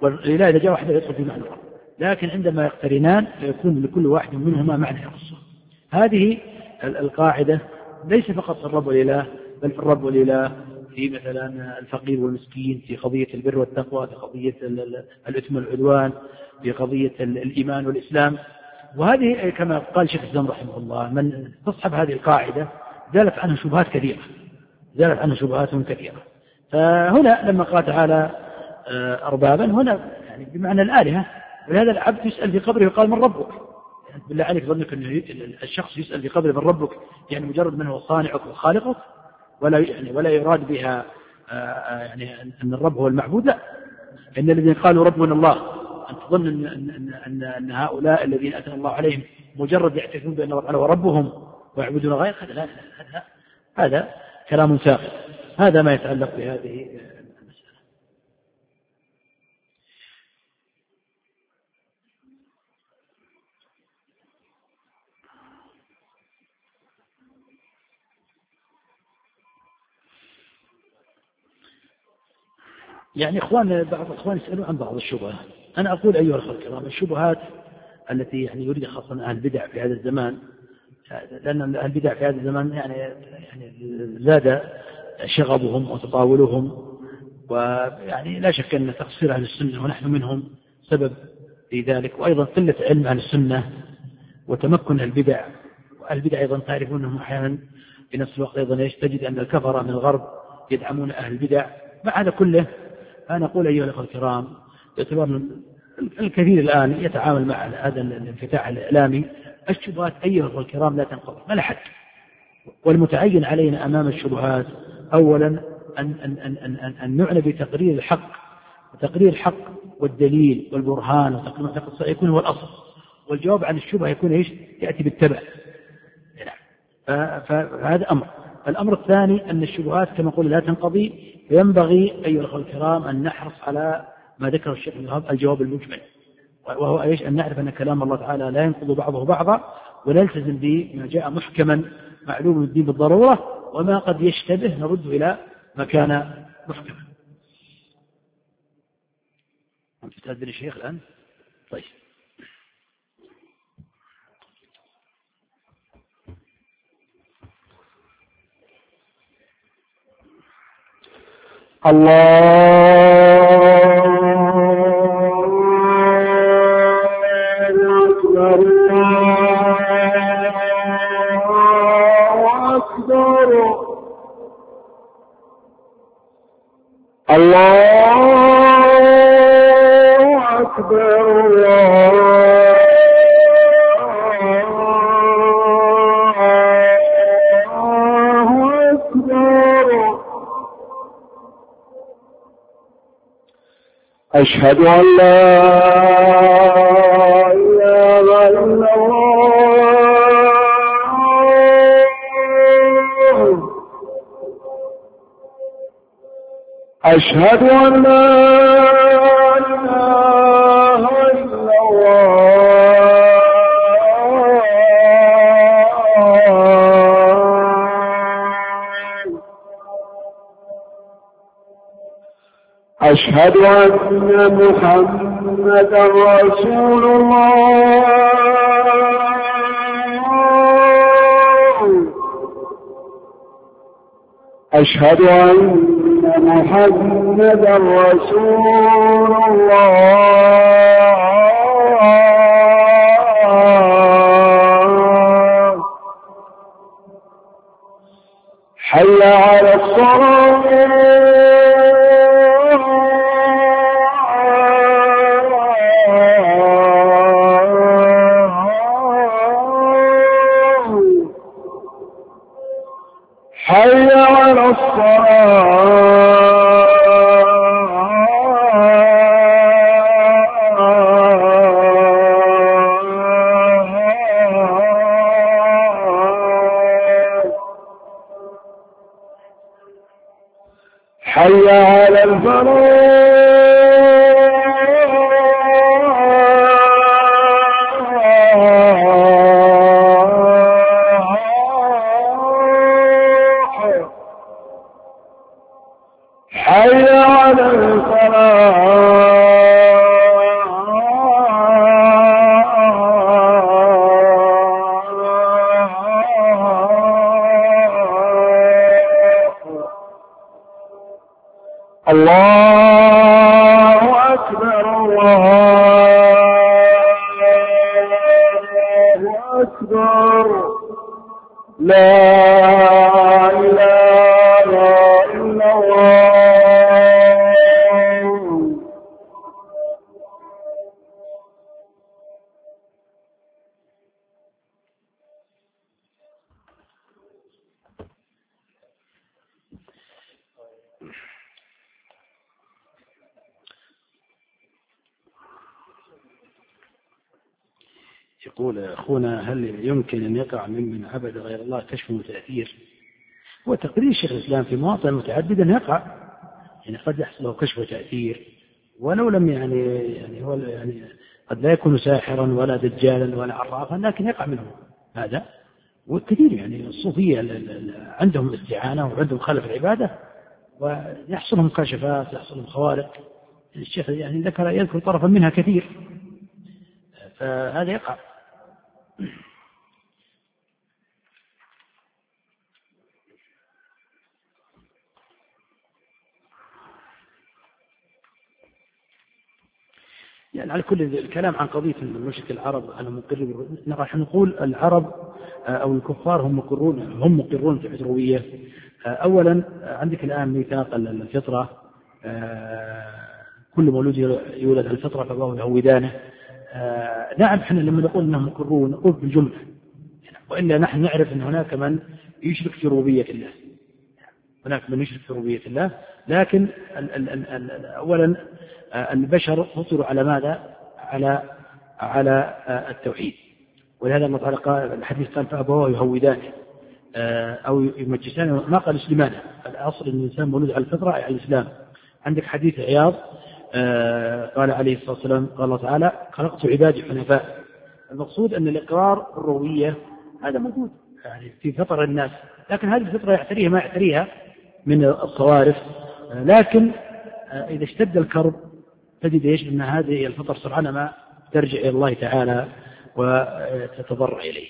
والإله إذا جاء واحدة يدخل في معنى الرب، لكن عندما يقترنان فيكون لكل واحد منهما معنى يخصه. هذه القاعدة ليس فقط في الرب والإله، بل في الرب والإله في مثلا الفقير والمسكين، في قضية البر والتقوى، في قضية الإثم والعدوان، في قضية الإيمان والإسلام. وهذه كما قال شيخ الإسلام رحمه الله من تصحب هذه القاعدة زالت عنها شبهات كثيرة، زالت عنها شبهات كثيرة. فهنا لما قال تعالى أربابا هنا يعني بمعنى الآلهة، ولهذا العبد يسأل في قبره وقال من ربك؟ يعني بالله عليك ظنك أن الشخص يسأل في قبره من ربك يعني مجرد من هو صانعك وخالقك، ولا يعني ولا يراد بها يعني أن الرب هو المعبود؟ لا، إن الذين قالوا ربنا الله أن تظن أن, أن, أن, أن هؤلاء الذين أتى الله عليهم مجرد يعترفون بأن الله هو ربهم ويعبدون غيره؟ هذا لا هذا هذا كلام ساقط. هذا ما يتعلق بهذه المسألة. يعني إخوان بعض الإخوان يسألون عن بعض الشبهات. أنا أقول أيها الأخوة الكرام الشبهات التي يعني يريد خاصة أهل البدع في هذا الزمان، لأن أهل البدع في هذا الزمان يعني يعني زاد شغبهم وتطاولهم، ويعني لا شك أن تقصير أهل السنة ونحن منهم سبب في ذلك، وأيضا قلة علم أهل السنة وتمكن البدع. وأهل البدع أيضا تعرفون أنهم أحيانا في نفس الوقت أيضا تجد أن الكفرة من الغرب يدعمون أهل البدع. مع هذا كله أنا أقول أيها الأخوة الكرام باعتبار الكثير الآن يتعامل مع هذا الانفتاح الإعلامي، الشبهات أيها الأخوة الكرام لا تنقضي ما لها حد. والمتعين علينا أمام الشبهات أولا أن, أن, أن, أن, أن نعنى بتقرير الحق، وتقرير الحق والدليل والبرهان وتقرير الحق يكون هو الأصل، والجواب عن الشبهة يكون إيش؟ يأتي بالتبع. فهذا أمر. الأمر الثاني أن الشبهات كما قلنا لا تنقضي، فينبغي أيها الأخوة الكرام أن نحرص على ما ذكر الشيخ الجواب المجمل، وهو إيش؟ أن نعرف أن كلام الله تعالى لا ينقض بعضه بعضا، ونلتزم بما جاء محكما معلوم الدين بالضرورة، وما قد يشتبه نرد إلى ما كان محكما. أنت تستأذن الشيخ الآن؟ طيب. الله أكبر الله أكبر الله أكبر أشهد أن لا إله إلا الله أشهد أن لا إله إلا أشهد أن محمدا رسول الله أشهد أن محمدا رسول الله حي على الصلاة حي على الصلاة حي على الفلاح حي على الفلاح الله أكبر الله أكبر لا إله إلا الله. يقول أخونا هل يمكن أن يقع ممن عبد غير الله كشف وتأثير؟ هو تقرير الشيخ الإسلام في مواطن متعددة يقع، يعني قد يحصل له كشف وتأثير ولو لم يعني يعني هو يعني قد لا يكون ساحرا ولا دجالا ولا عرافا، لكن يقع منه هذا. والكثير يعني الصوفية عندهم استعانة وعندهم خلف العبادة ويحصلهم كشفات يحصلهم خوارق. الشيخ يعني ذكر يذكر طرفا منها كثير، فهذا يقع. يعني على كل الكلام عن قضية المشرك العرب أنا مقر، نحن نقول العرب أو الكفار هم مقرون هم مقرون في العذروية. أولا عندك الآن ميثاق الفطرة، كل مولود يولد على الفطرة فباه يهودانه. نعم احنا لما نقول انهم مقرون نقول بالجملة، وإلا نحن نعرف أن هناك من يشرك في ربوبية الله، هناك من يشرك في ربوبية الله. لكن ال ال ال ال أولا البشر فطروا على ماذا؟ على على التوحيد، ولهذا الله تعالى قال الحديث قال فأبواه يهودانه أو يمجسانه، ما قال يسلمانه. الأصل أن الإنسان مولود على الفطرة على الإسلام. عندك حديث عياض قال عليه الصلاة والسلام قال الله تعالى خلقت عبادي حنفاء. المقصود أن الإقرار الربوبية هذا موجود يعني في فطر الناس، لكن هذه الفطرة يعتريها ما يعتريها من الصوارف. لكن إذا اشتد الكرب تجد إيش أن هذه الفطر سرعان ما ترجع إلى الله تعالى وتتضرع إليه.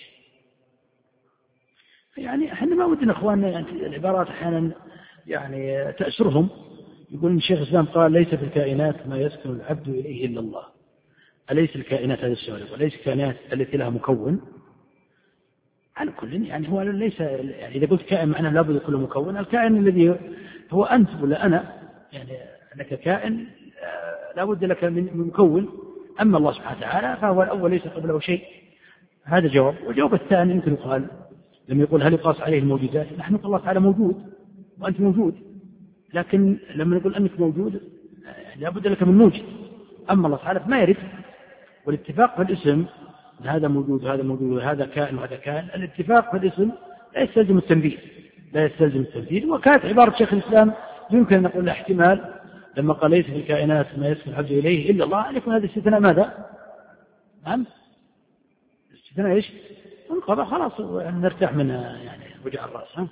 يعني احنا ما ودنا اخواننا يعني العبارات احيانا يعني تأسرهم. يقول الشيخ الإسلام قال ليس في الكائنات ما يسكن العبد إليه إلا الله. أليس الكائنات هذا السؤال وليس الكائنات التي لها مكون؟ على كل يعني هو ليس يعني إذا قلت كائن معناه لابد يكون مكون. الكائن الذي هو أنت ولا أنا، يعني لك كائن لابد لك من مكون. أما الله سبحانه وتعالى فهو الأول ليس قبله شيء. هذا جواب. والجواب الثاني يمكن يقال لما يقول هل يقاس عليه الموجودات؟ نحن نقول الله تعالى موجود وأنت موجود، لكن لما نقول أنك موجود لابد لك من موجد. أما الله تعالى ما يرد. والاتفاق في الاسم هذا موجود وهذا موجود وهذا كائن وهذا كائن، الاتفاق في الاسم لا يستلزم التنفيذ لا يستلزم التنفيذ. وكانت عبارة شيخ الإسلام يمكن أن نقول احتمال لما قال ليس في الكائنات ما يسكن العبد إليه إلا الله، أن يكون هذا الاستثناء ماذا؟ نعم الاستثناء إيش؟ انقضى خلاص نرتاح من يعني وجع الرأس. ها؟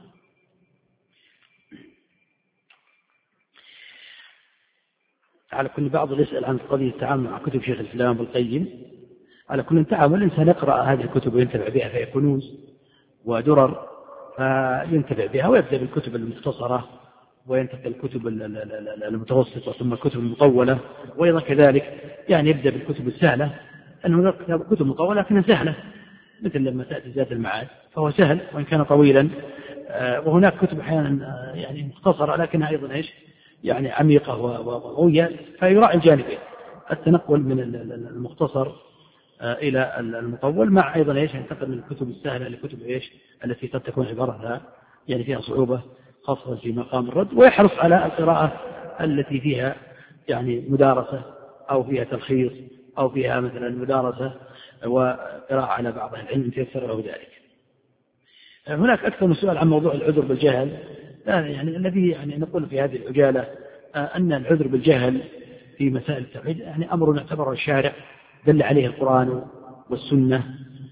على كل بعض يسأل عن قضية التعامل مع كتب شيخ الإسلام والقيم. على كل تعامل الإنسان يقرأ هذه الكتب وينتفع بها، فهي كنوز ودرر فينتفع بها، ويبدأ بالكتب المختصرة وينتقل الكتب المتوسطة ثم الكتب المطولة، وأيضا كذلك يعني يبدأ بالكتب السهلة، أن هناك كتب مطولة لكنها سهلة مثل لما تأتي ذات المعاد فهو سهل وإن كان طويلا، وهناك كتب أحيانا يعني مختصرة لكنها أيضا إيش يعني عميقة وقوية، فيراعي الجانبين التنقل من المختصر إلى المطول، مع أيضا إيش ينتقل من الكتب السهلة لكتب إيش التي قد تكون عبارتها يعني فيها صعوبة خاصة في مقام الرد، ويحرص على القراءة التي فيها يعني مدارسة أو فيها تلخيص أو فيها مثلا مدارسة وقراءة على بعض العلم تيسر له ذلك. هناك أكثر من سؤال عن موضوع العذر بالجهل، يعني الذي يعني نقول في هذه العجالة أن العذر بالجهل في مسائل التوحيد يعني أمر اعتبره الشارع دل عليه القرآن والسنة.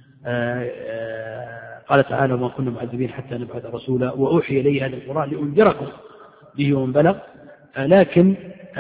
قال تعالى وما كنا معذبين حتى نبعث رسولا وأوحي إليه هذا القرآن لأنذركم به ومن بلغ. لكن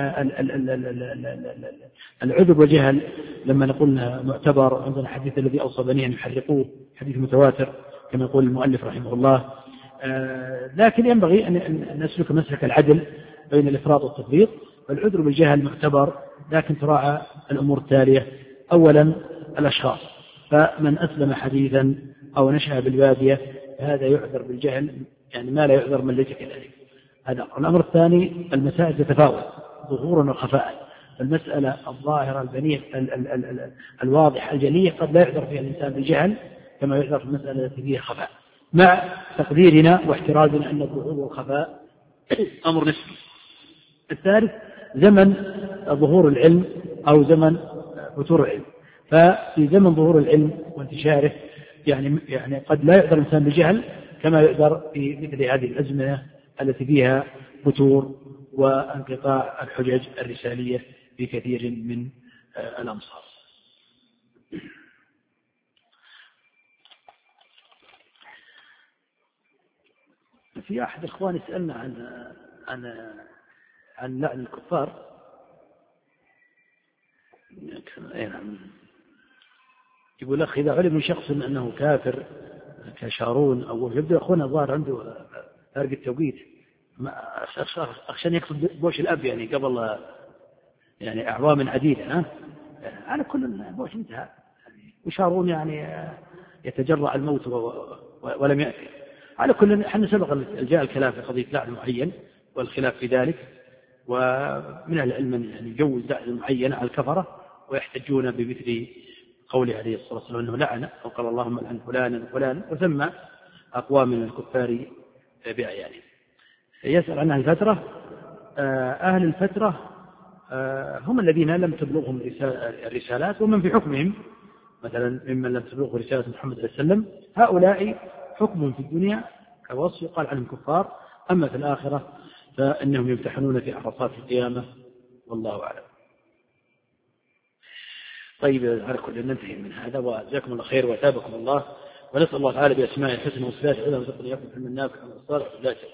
العذر بالجهل لما نقول معتبر عندنا حديث الذي أوصى بنيه أن يحرقوه حديث متواتر كما يقول المؤلف رحمه الله. لكن ينبغي أن نسلك مسلك العدل بين الإفراط والتفريط، فالعذر بالجهل معتبر، لكن تراعى الأمور التالية: أولا الأشخاص، فمن أسلم حديثا أو نشأ بالبادية هذا يعذر بالجهل، يعني ما لا يعذر من ليس كذلك. هذا الأمر الثاني: المسائل تتفاوت ظهورا وخفاء، المسألة الظاهرة البنية ال ال ال ال الواضحة الجلية قد لا يعذر فيها الإنسان بالجهل كما يعذر في المسألة التي فيها خفاء، مع تقديرنا واحترازنا أن الظهور والخفاء أمر نسبي. الثالث زمن ظهور العلم أو زمن فتور العلم، ففي زمن ظهور العلم وانتشاره يعني يعني قد لا يعذر الإنسان بالجهل كما يعذر في مثل هذه الأزمنة التي فيها فتور وانقطاع الحجج الرسالية في كثير من الأمصار. في أحد الإخوان يسألنا عن عن عن لعن الكفار. يقول أخ: إذا علم من شخص أنه كافر كشارون أو يبدو أخونا الظاهر عنده فرق التوقيت، أخشى أن يقصد بوش الأب يعني قبل يعني أعوام عديدة. ها على كل بوش انتهى، وشارون يعني يتجرع الموت ولم يأتي. على كل حنا سبق جاء الكلام في قضية لعن معين والخلاف في ذلك، ومن العلم يعني يجوز لعن معين على الكفرة ويحتجون بمثل قوله عليه الصلاة والسلام أنه لعن أو قال اللهم لعن فلانا وفلانا، وسمى أقوام من الكفار بأعيانه. يسأل عن أهل الفترة. أهل الفترة هم الذين لم تبلغهم الرسالات ومن في حكمهم مثلا ممن لم تبلغه رسالة محمد صلى الله عليه وسلم، هؤلاء حكمهم في الدنيا كوصف قال عنهم كفار، أما في الآخرة فإنهم يمتحنون في عرصات القيامة، والله أعلم. طيب على كل ننتهي من هذا، وجزاكم الله خير وتابكم الله، ونسأل الله تعالى بأسماء الحسنى وصفاته العلى وتقل يكون علم النافع والصالح لا شيء.